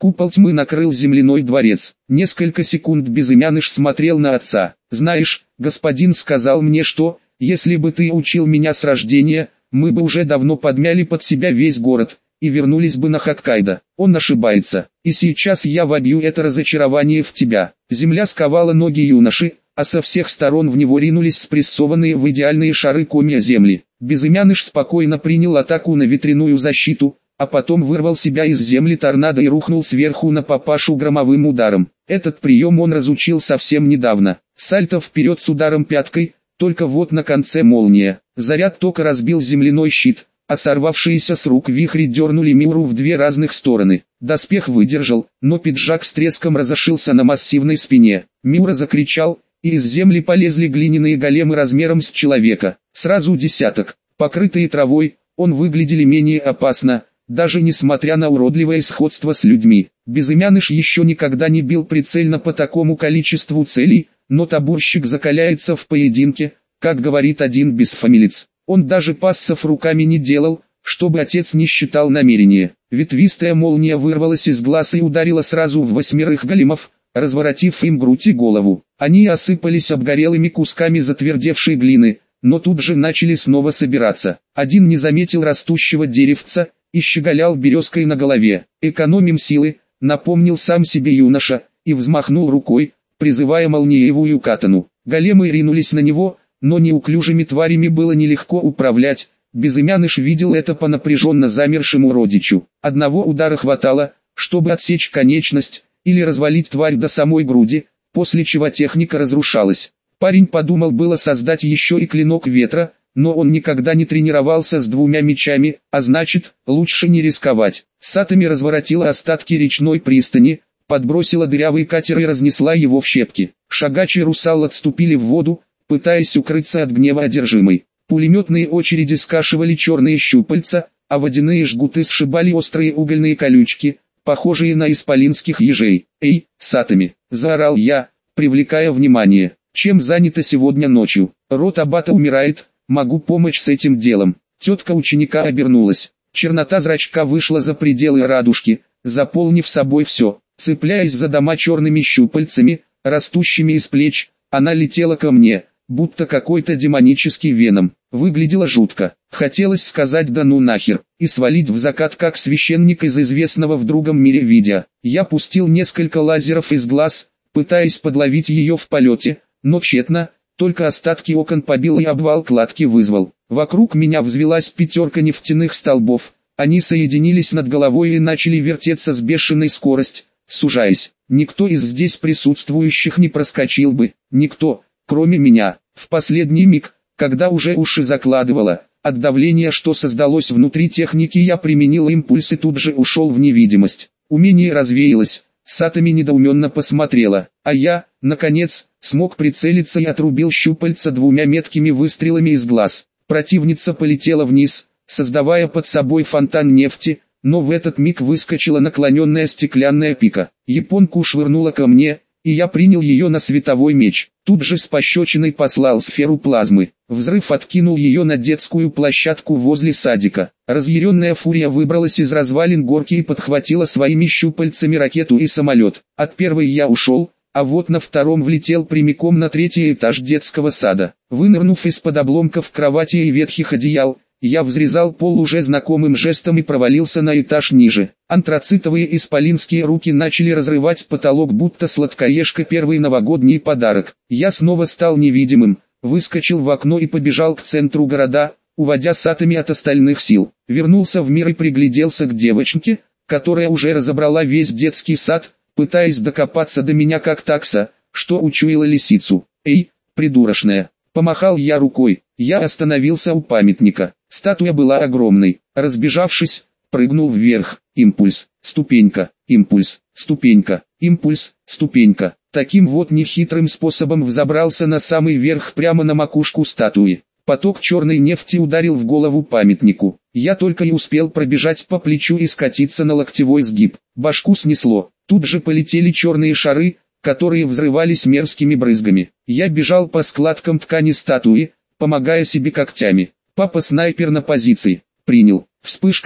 Купол тьмы накрыл земляной дворец. Несколько секунд Безымяныш смотрел на отца. «Знаешь, господин сказал мне, что, если бы ты учил меня с рождения, мы бы уже давно подмяли под себя весь город и вернулись бы на Хоккайдо. Он ошибается, и сейчас я вобью это разочарование в тебя». Земля сковала ноги юноши, а со всех сторон в него ринулись спрессованные в идеальные шары комья земли. Безымяныш спокойно принял атаку на ветряную защиту, а потом вырвал себя из земли торнадо и рухнул сверху на папашу громовым ударом. Этот прием он разучил совсем недавно. Сальто вперед с ударом пяткой, только вот на конце молния. Заряд тока разбил земляной щит, а сорвавшиеся с рук вихри дернули Миуру в две разных стороны. Доспех выдержал, но пиджак с треском разошился на массивной спине. Миура закричал, и из земли полезли глиняные големы размером с человека. Сразу десяток. Покрытые травой, он выглядели менее опасно, даже несмотря на уродливое сходство с людьми. Безымяныш еще никогда не бил прицельно по такому количеству целей, но табурщик закаляется в поединке, как говорит один бесфамилец. Он даже пассов руками не делал, чтобы отец не считал намерения. Ветвистая молния вырвалась из глаз и ударила сразу в восьмерых големов, разворотив им грудь и голову. Они осыпались обгорелыми кусками затвердевшей глины, но тут же начали снова собираться. Один не заметил растущего деревца и щеголял березкой на голове. «Экономим силы», напомнил сам себе юноша, и взмахнул рукой, призывая молниевую катану. Големы ринулись на него, но неуклюжими тварями было нелегко управлять. Безымяныш видел это по напряженно замершему родичу. Одного удара хватало, чтобы отсечь конечность, или развалить тварь до самой груди, после чего техника разрушалась. Парень подумал было создать еще и клинок ветра, но он никогда не тренировался с двумя мечами, а значит, лучше не рисковать. Сатоми разворотила остатки речной пристани, подбросила дырявый катер и разнесла его в щепки. Шагач и русал отступили в воду, пытаясь укрыться от гнева одержимой. Пулеметные очереди скашивали черные щупальца, а водяные жгуты сшибали острые угольные колючки, похожие на исполинских ежей. «Эй, Сатоми!» – заорал я, привлекая внимание. «Чем занята сегодня ночью? Род аббата умирает, могу помочь с этим делом». Тетка ученика обернулась. Чернота зрачка вышла за пределы радужки, заполнив собой все. Цепляясь за дома черными щупальцами, растущими из плеч, она летела ко мне, будто какой-то демонический веном. Выглядела жутко. Хотелось сказать «да ну нахер» и свалить в закат как священник из известного в другом мире видео. Я пустил несколько лазеров из глаз, пытаясь подловить ее в полете, но тщетно, только остатки окон побил и обвал кладки вызвал. Вокруг меня взвелась пятерка нефтяных столбов, они соединились над головой и начали вертеться с бешеной скоростью, сужаясь. Никто из здесь присутствующих не проскочил бы, никто, кроме меня. В последний миг, когда уже уши закладывало, от давления, что создалось внутри техники, я применил импульс и тут же ушел в невидимость. Умение развеялось, Сатоми недоуменно посмотрела, а я, наконец, смог прицелиться и отрубил щупальца двумя меткими выстрелами из глаз. Противница полетела вниз, создавая под собой фонтан нефти, но в этот миг выскочила наклоненная стеклянная пика. Японку швырнула ко мне, и я принял ее на световой меч. Тут же с пощечиной послал сферу плазмы. Взрыв откинул ее на детскую площадку возле садика. Разъяренная фурия выбралась из развалин горки и подхватила своими щупальцами ракету и самолет. От первой я ушел, а вот на втором влетел прямиком на третий этаж детского сада. Вынырнув из-под обломков кровати и ветхих одеял, я взрезал пол уже знакомым жестом и провалился на этаж ниже. Антрацитовые исполинские руки начали разрывать потолок, будто сладкоежка первый новогодний подарок. Я снова стал невидимым, выскочил в окно и побежал к центру города, уводя Сатоми от остальных сил. Вернулся в мир и пригляделся к девочке, которая уже разобрала весь детский сад, пытаясь докопаться до меня как такса, что учуяла лисицу. «Эй, придурочная!» Помахал я рукой. Я остановился у памятника. Статуя была огромной. Разбежавшись, прыгнул вверх. Импульс, ступенька, импульс, ступенька, импульс, ступенька. Таким вот нехитрым способом взобрался на самый верх прямо на макушку статуи. Поток черной нефти ударил в голову памятнику. Я только и успел пробежать по плечу и скатиться на локтевой сгиб. Башку снесло. Тут же полетели черные шары, которые взрывались мерзкими брызгами. Я бежал по складкам ткани статуи, помогая себе когтями. Папа снайпер на позиции. Принял. Вспышка,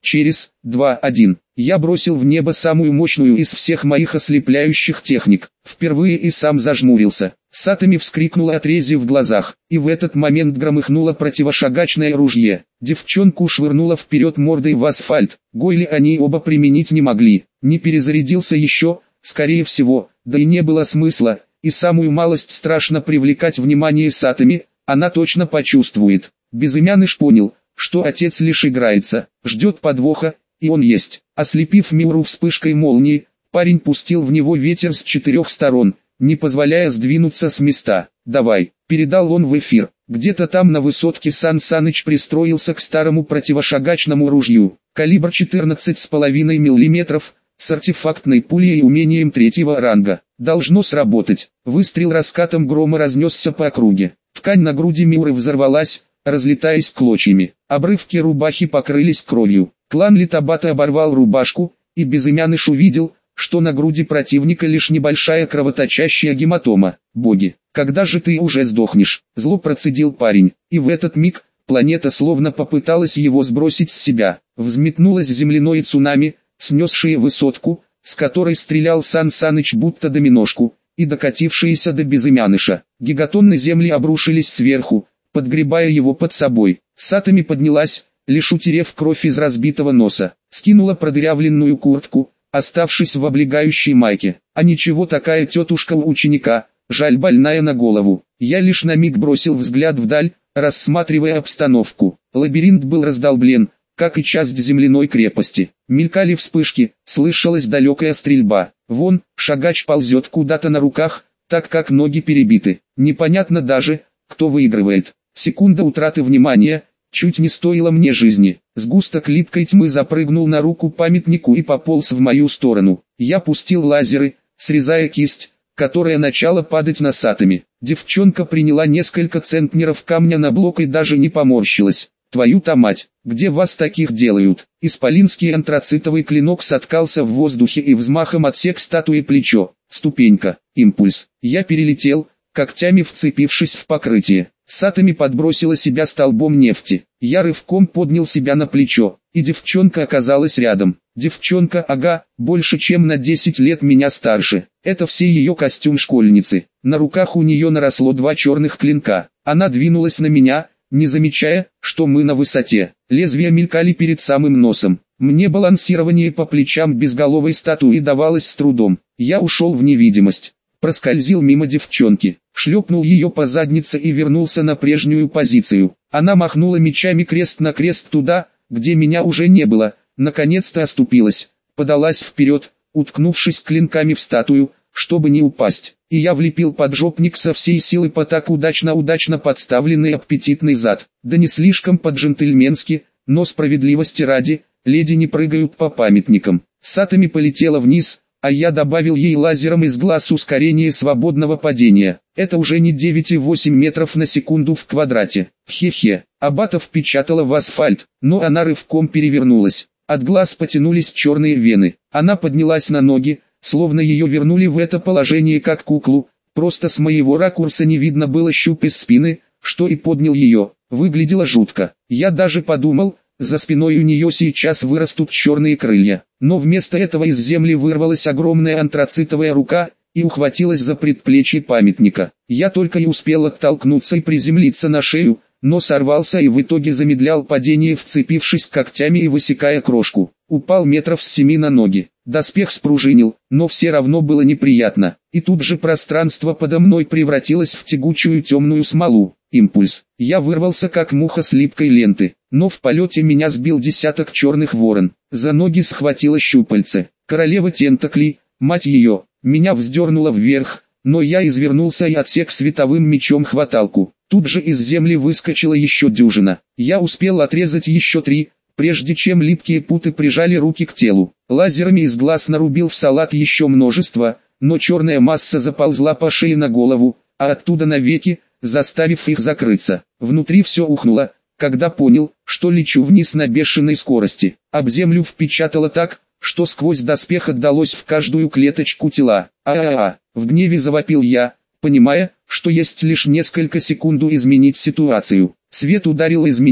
Через два один я бросил в небо самую мощную из всех моих ослепляющих техник. Впервые и сам зажмурился. Сатоми вскрикнула от рези в глазах, и в этот момент громыхнуло противошагачное ружье. Девчонку швырнуло вперед мордой в асфальт. Гойли они оба применить не могли. Не перезарядился еще, скорее всего, да и не было смысла. И самую малость страшно привлекать внимание Сатоми, она точно почувствует. Безымяныш понял, что отец лишь играется, ждет подвоха, и он есть. Ослепив Миуру вспышкой молнии, парень пустил в него ветер с четырех сторон, не позволяя сдвинуться с места. «Давай», — передал он в эфир. Где-то там на высотке Сан Саныч пристроился к старому противошагачному ружью, калибр четырнадцать с половиной миллиметров, с артефактной пулей и умением третьего ранга. Должно сработать. Выстрел раскатом грома разнесся по округе. Ткань на груди Миуры взорвалась, разлетаясь клочьями. Обрывки рубахи покрылись кровью. Клан Литабата оборвал рубашку, и Безымяныш увидел, что на груди противника лишь небольшая кровоточащая гематома. «Боги, когда же ты уже сдохнешь?» — зло процедил парень, и в этот миг планета словно попыталась его сбросить с себя. Взметнулось земляное цунами, снесшее высотку, с которой стрелял Сан Саныч будто доминошку, и докатившиеся до Безымяныша. Гигатонны земли обрушились сверху, подгребая его под собой. Сатоми поднялась, лишь утерев кровь из разбитого носа, скинула продырявленную куртку, оставшись в облегающей майке. А ничего, такая тетушка у ученика, жаль, больная на голову. Я лишь на миг бросил взгляд вдаль, рассматривая обстановку. Лабиринт был раздолблен, как и часть земляной крепости. Мелькали вспышки, слышалась далекая стрельба. Вон, шагач ползет куда-то на руках, так как ноги перебиты. Непонятно даже, кто выигрывает. Секунда утраты внимания чуть не стоила мне жизни. Сгусток липкой тьмы запрыгнул на руку памятнику и пополз в мою сторону. Я пустил лазеры, срезая кисть, которая начала падать на Сатоми. Девчонка приняла несколько центнеров камня на блок и даже не поморщилась. «Твою-то мать, где вас таких делают?» Исполинский антрацитовый клинок соткался в воздухе и взмахом отсек статуи плечо. Ступенька, импульс. Я перелетел, когтями вцепившись в покрытие. Сатоми подбросила себя столбом нефти. Я рывком поднял себя на плечо, и девчонка оказалась рядом. Девчонка, ага, больше чем на десять лет меня старше. Это все ее костюм школьницы. На руках у нее наросло два черных клинка. Она двинулась на меня, не замечая, что мы на высоте. Лезвия мелькали перед самым носом. Мне балансирование по плечам безголовой статуи давалось с трудом. Я ушел в невидимость. Проскользил мимо девчонки, шлепнул ее по заднице и вернулся на прежнюю позицию. Она махнула мечами крест на крест туда, где меня уже не было, наконец-то оступилась, подалась вперед, уткнувшись клинками в статую, чтобы не упасть. И я влепил поджопник со всей силы по так удачно-удачно подставленный аппетитный зад. Да не слишком по-джентльменски, но справедливости ради, леди не прыгают по памятникам. Сатоми полетела вниз, а я добавил ей лазером из глаз ускорение свободного падения. Это уже не девять и восемь метров на секунду в квадрате. Хе-хе. Абата впечатала в асфальт, но она рывком перевернулась. От глаз потянулись черные вены. Она поднялась на ноги, словно ее вернули в это положение как куклу. Просто с моего ракурса не видно было щуп из спины, что и поднял ее. Выглядело жутко. Я даже подумал, за спиной у нее сейчас вырастут черные крылья. Но вместо этого из земли вырвалась огромная антрацитовая рука и ухватилась за предплечье памятника. Я только и успел оттолкнуться и приземлиться на шею, но сорвался и в итоге замедлял падение, вцепившись когтями и высекая крошку. Упал метров с семи на ноги. Доспех спружинил, но все равно было неприятно. И тут же пространство подо мной превратилось в тягучую темную смолу. Импульс. Я вырвался как муха с липкой ленты, но в полете меня сбил десяток черных ворон. За ноги схватило щупальце. Королева тентаклей, мать ее, меня вздернуло вверх, но я извернулся и отсек световым мечом хваталку. Тут же из земли выскочила еще дюжина. Я успел отрезать еще три, прежде чем липкие путы прижали руки к телу. Лазерами из глаз нарубил в салат еще множество, но черная масса заползла по шее на голову, а оттуда на веки, заставив их закрыться. Внутри все ухнуло, когда понял, что лечу вниз на бешеной скорости. Об землю впечатало так, что сквозь доспех отдалось в каждую клеточку тела. А-а-а, в гневе завопил я, понимая, что есть лишь несколько секунд изменить ситуацию. Свет ударил из меня,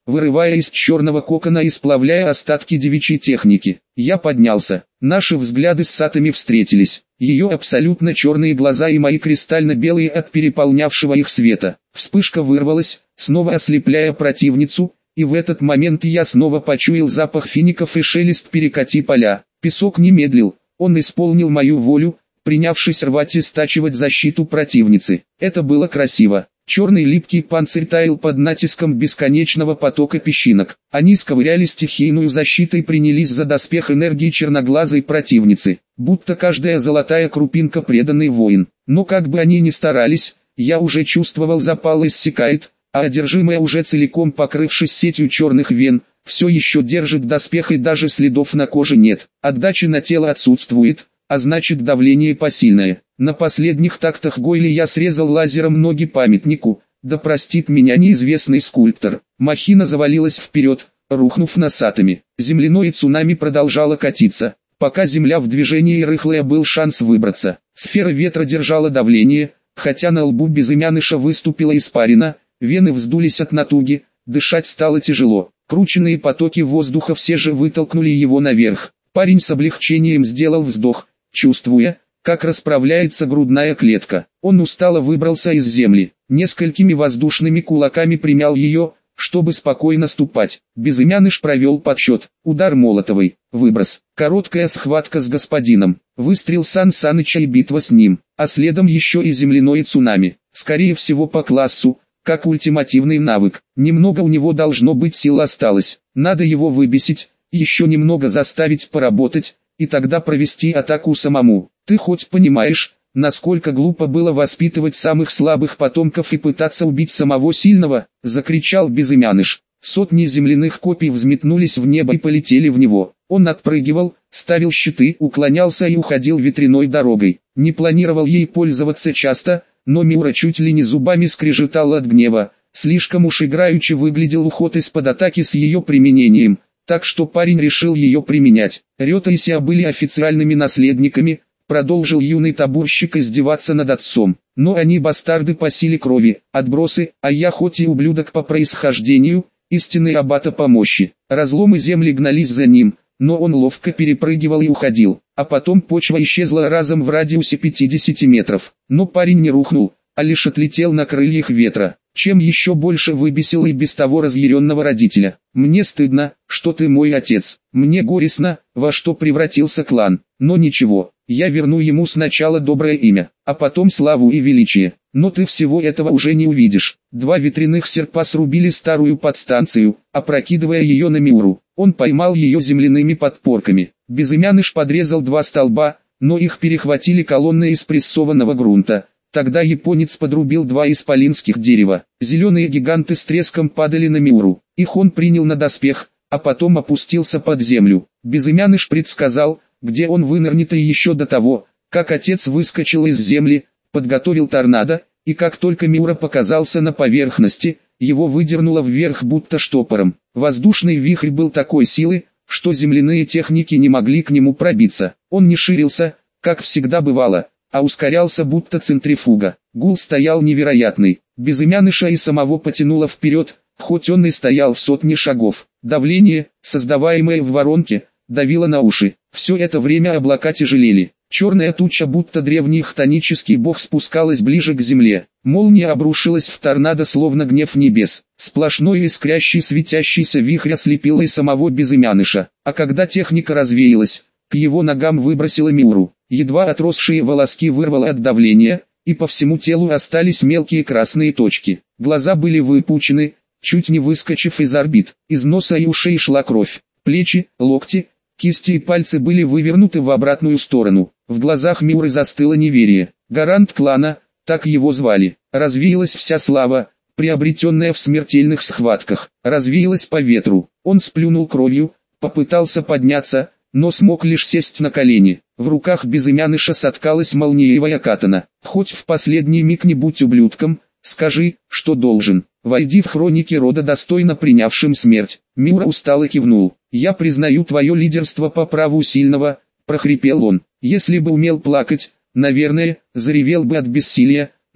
вырывая из черного кокона и сплавляя остатки девичьей техники. Я поднялся. Наши взгляды с Сатами встретились. Ее абсолютно черные глаза и мои кристально-белые от переполнявшего их света. Вспышка вырвалась, снова ослепляя противницу, и в этот момент я снова почуял запах фиников и шелест перекати поля. Песок не медлил, он исполнил мою волю, принявшись рвать и стачивать защиту противницы. Это было красиво. Черный липкий панцирь таял под натиском бесконечного потока песчинок. Они сковыряли стихийную защиту и принялись за доспех энергии черноглазой противницы, будто каждая золотая крупинка преданный воин. Но как бы они ни старались, я уже чувствовал, запал иссякает, а одержимая, уже целиком покрывшись сетью черных вен, все еще держит доспех и даже следов на коже нет. Отдачи на тело отсутствует, а значит давление посильное. На последних тактах Гойли я срезал лазером ноги памятнику, да простит меня неизвестный скульптор. Махина завалилась вперед, рухнув на Сатами. Земляное цунами продолжало катиться. Пока земля в движении и рыхлая, был шанс выбраться. Сфера ветра держала давление, хотя на лбу безымяныша выступила испарина, вены вздулись от натуги, дышать стало тяжело. Крученные потоки воздуха все же вытолкнули его наверх. Парень с облегчением сделал вздох, чувствуя, как расправляется грудная клетка. Он устало выбрался из земли, несколькими воздушными кулаками примял ее, чтобы спокойно ступать. Безымяныш провел подсчет, удар Молотовой, выброс, короткая схватка с господином, выстрел Сан Саныча и битва с ним, а следом еще и земляное цунами, скорее всего по классу, как ультимативный навык. Немного у него должно быть сил осталось, надо его выбесить, еще немного заставить поработать, и тогда провести атаку самому. Ты хоть понимаешь, насколько глупо было воспитывать самых слабых потомков и пытаться убить самого сильного? Закричал Безымяныш. Сотни земляных копий взметнулись в небо и полетели в него. Он отпрыгивал, ставил щиты, уклонялся и уходил ветряной дорогой. Не планировал ей пользоваться часто, но Миура чуть ли не зубами скрежетал от гнева. Слишком уж играючи выглядел уход из-под атаки с ее применением, так что парень решил ее применять. Рёта и Сиа были официальными наследниками, продолжил юный табурщик издеваться над отцом. Но они бастарды по силе крови, отбросы, а я хоть и ублюдок по происхождению, истинный аббата по мощи. Разломы земли гнались за ним, но он ловко перепрыгивал и уходил. А потом почва исчезла разом в радиусе пятидесяти метров. Но парень не рухнул, а лишь отлетел на крыльях ветра, чем еще больше выбесил и без того разъяренного родителя. «Мне стыдно, что ты мой отец. Мне горестно, во что превратился клан. Но ничего, я верну ему сначала доброе имя, а потом славу и величие. Но ты всего этого уже не увидишь». Два ветряных серпа срубили старую подстанцию, опрокидывая ее на Миуру. Он поймал ее земляными подпорками. Безымяныш подрезал два столба, но их перехватили колонны из прессованного грунта. Тогда японец подрубил два исполинских дерева. Зеленые гиганты с треском падали на Миуру. Их он принял на доспех, а потом опустился под землю. Безымяныш предсказал, где он вынырнет, и еще до того, как отец выскочил из земли, подготовил торнадо, и как только Миура показался на поверхности, его выдернуло вверх будто штопором. Воздушный вихрь был такой силы, что земляные техники не могли к нему пробиться. Он не ширился, как всегда бывало, а ускорялся будто центрифуга. Гул стоял невероятный. Безымяныша и самого потянуло вперед, хоть он и стоял в сотне шагов. Давление, создаваемое в воронке, давило на уши. Все это время облака тяжелели. Черная туча, будто древний хтонический бог, спускалась ближе к земле. Молния обрушилась в торнадо, словно гнев небес. Сплошной искрящий светящийся вихрь ослепил и самого Безымяныша. А когда техника развеялась, к его ногам выбросила Миуру. Едва отросшие волоски вырвало от давления, и по всему телу остались мелкие красные точки. Глаза были выпучены, чуть не выскочив из орбит. Из носа и ушей шла кровь. Плечи, локти, кисти и пальцы были вывернуты в обратную сторону. В глазах Миуры застыло неверие. Гарант клана, так его звали. Развеялась вся слава, приобретенная в смертельных схватках. Развеялась по ветру. Он сплюнул кровью, попытался подняться, но смог лишь сесть на колени. В руках Безымяныша соткалась молниевая катана. «Хоть в последний миг не будь ублюдком, скажи, что должен. Войди в хроники рода, достойно принявшим смерть». Миура устало кивнул. «Я признаю твое лидерство по праву сильного», — прохрипел он. Если бы умел плакать, наверное, заревел бы от бессилия,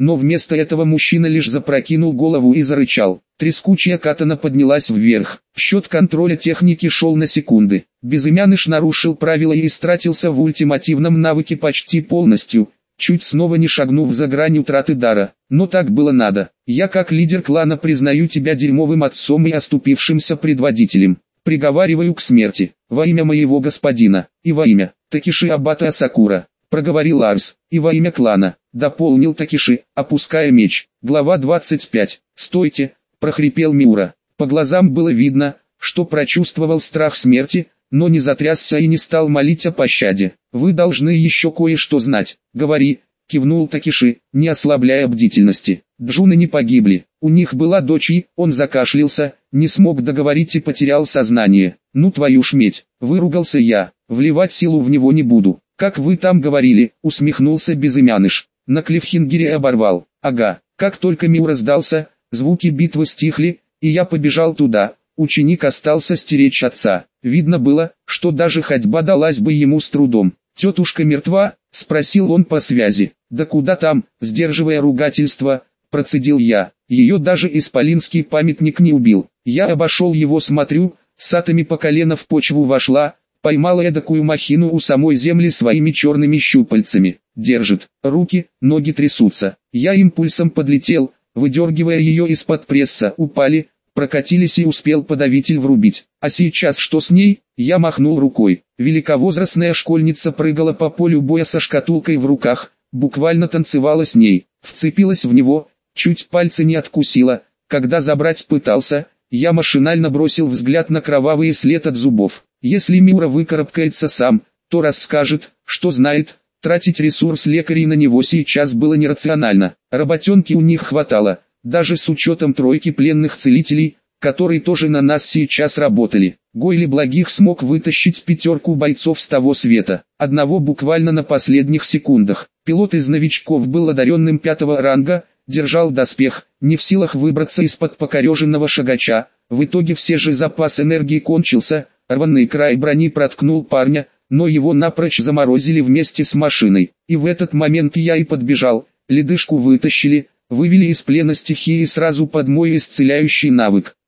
но вместо этого мужчина лишь запрокинул голову и зарычал. Трескучая катана поднялась вверх. Счет контроля техники шел на секунды. Безымяныш нарушил правила и истратился в ультимативном навыке почти полностью, чуть снова не шагнув за грань утраты дара. Но так было надо. Я как лидер клана признаю тебя дерьмовым отцом и оступившимся предводителем. Приговариваю к смерти, во имя моего господина, и во имя Такеши Абата Асакура, проговорил Арс, и во имя клана, дополнил Такеши, опуская меч. Глава двадцать пять. Стойте, прохрипел Миура. По глазам было видно, что прочувствовал страх смерти, но не затрясся и не стал молить о пощаде. Вы должны еще кое-что знать. Говори, кивнул Такеши, не ослабляя бдительности. Джуны не погибли, у них была дочь и, он закашлялся, не смог договорить и потерял сознание. Ну твою ж медь, выругался я, вливать силу в него не буду. Как вы там говорили, усмехнулся Безымяныш. На Клиффхенгере оборвал. Ага, как только Миура сдался, звуки битвы стихли, и я побежал туда. Ученик остался стеречь отца. Видно было, что даже ходьба далась бы ему с трудом. «Тетушка мертва?» – спросил он по связи. «Да куда там?» – сдерживая ругательство, процедил я. Ее даже исполинский памятник не убил. Я обошел его, смотрю, сатами по колено в почву вошла, поймала эдакую махину у самой земли своими черными щупальцами. Держит, руки, ноги трясутся. Я импульсом подлетел, выдергивая ее из-под пресса, упали, прокатились и успел подавитель врубить. А сейчас что с ней? Я махнул рукой. Великовозрастная школьница прыгала по полю боя со шкатулкой в руках, буквально танцевала с ней, вцепилась в него, чуть пальцы не откусила. Когда забрать пытался, я машинально бросил взгляд на кровавый след от зубов. Если Миура выкарабкается сам, то расскажет, что знает. Тратить ресурс лекарей на него сейчас было нерационально. Работенки у них хватало, даже с учетом тройки пленных целителей, которые тоже на нас сейчас работали. Гойли Благих смог вытащить пятерку бойцов с того света, одного буквально на последних секундах. Пилот из новичков был одаренным пятого ранга, держал доспех, не в силах выбраться из-под покореженного шагача. В итоге все же запас энергии кончился, рваный край брони проткнул парня, но его напрочь заморозили вместе с машиной. И в этот момент я и подбежал, ледышку вытащили, вывели из плена стихии сразу под мой исцеляющий навык.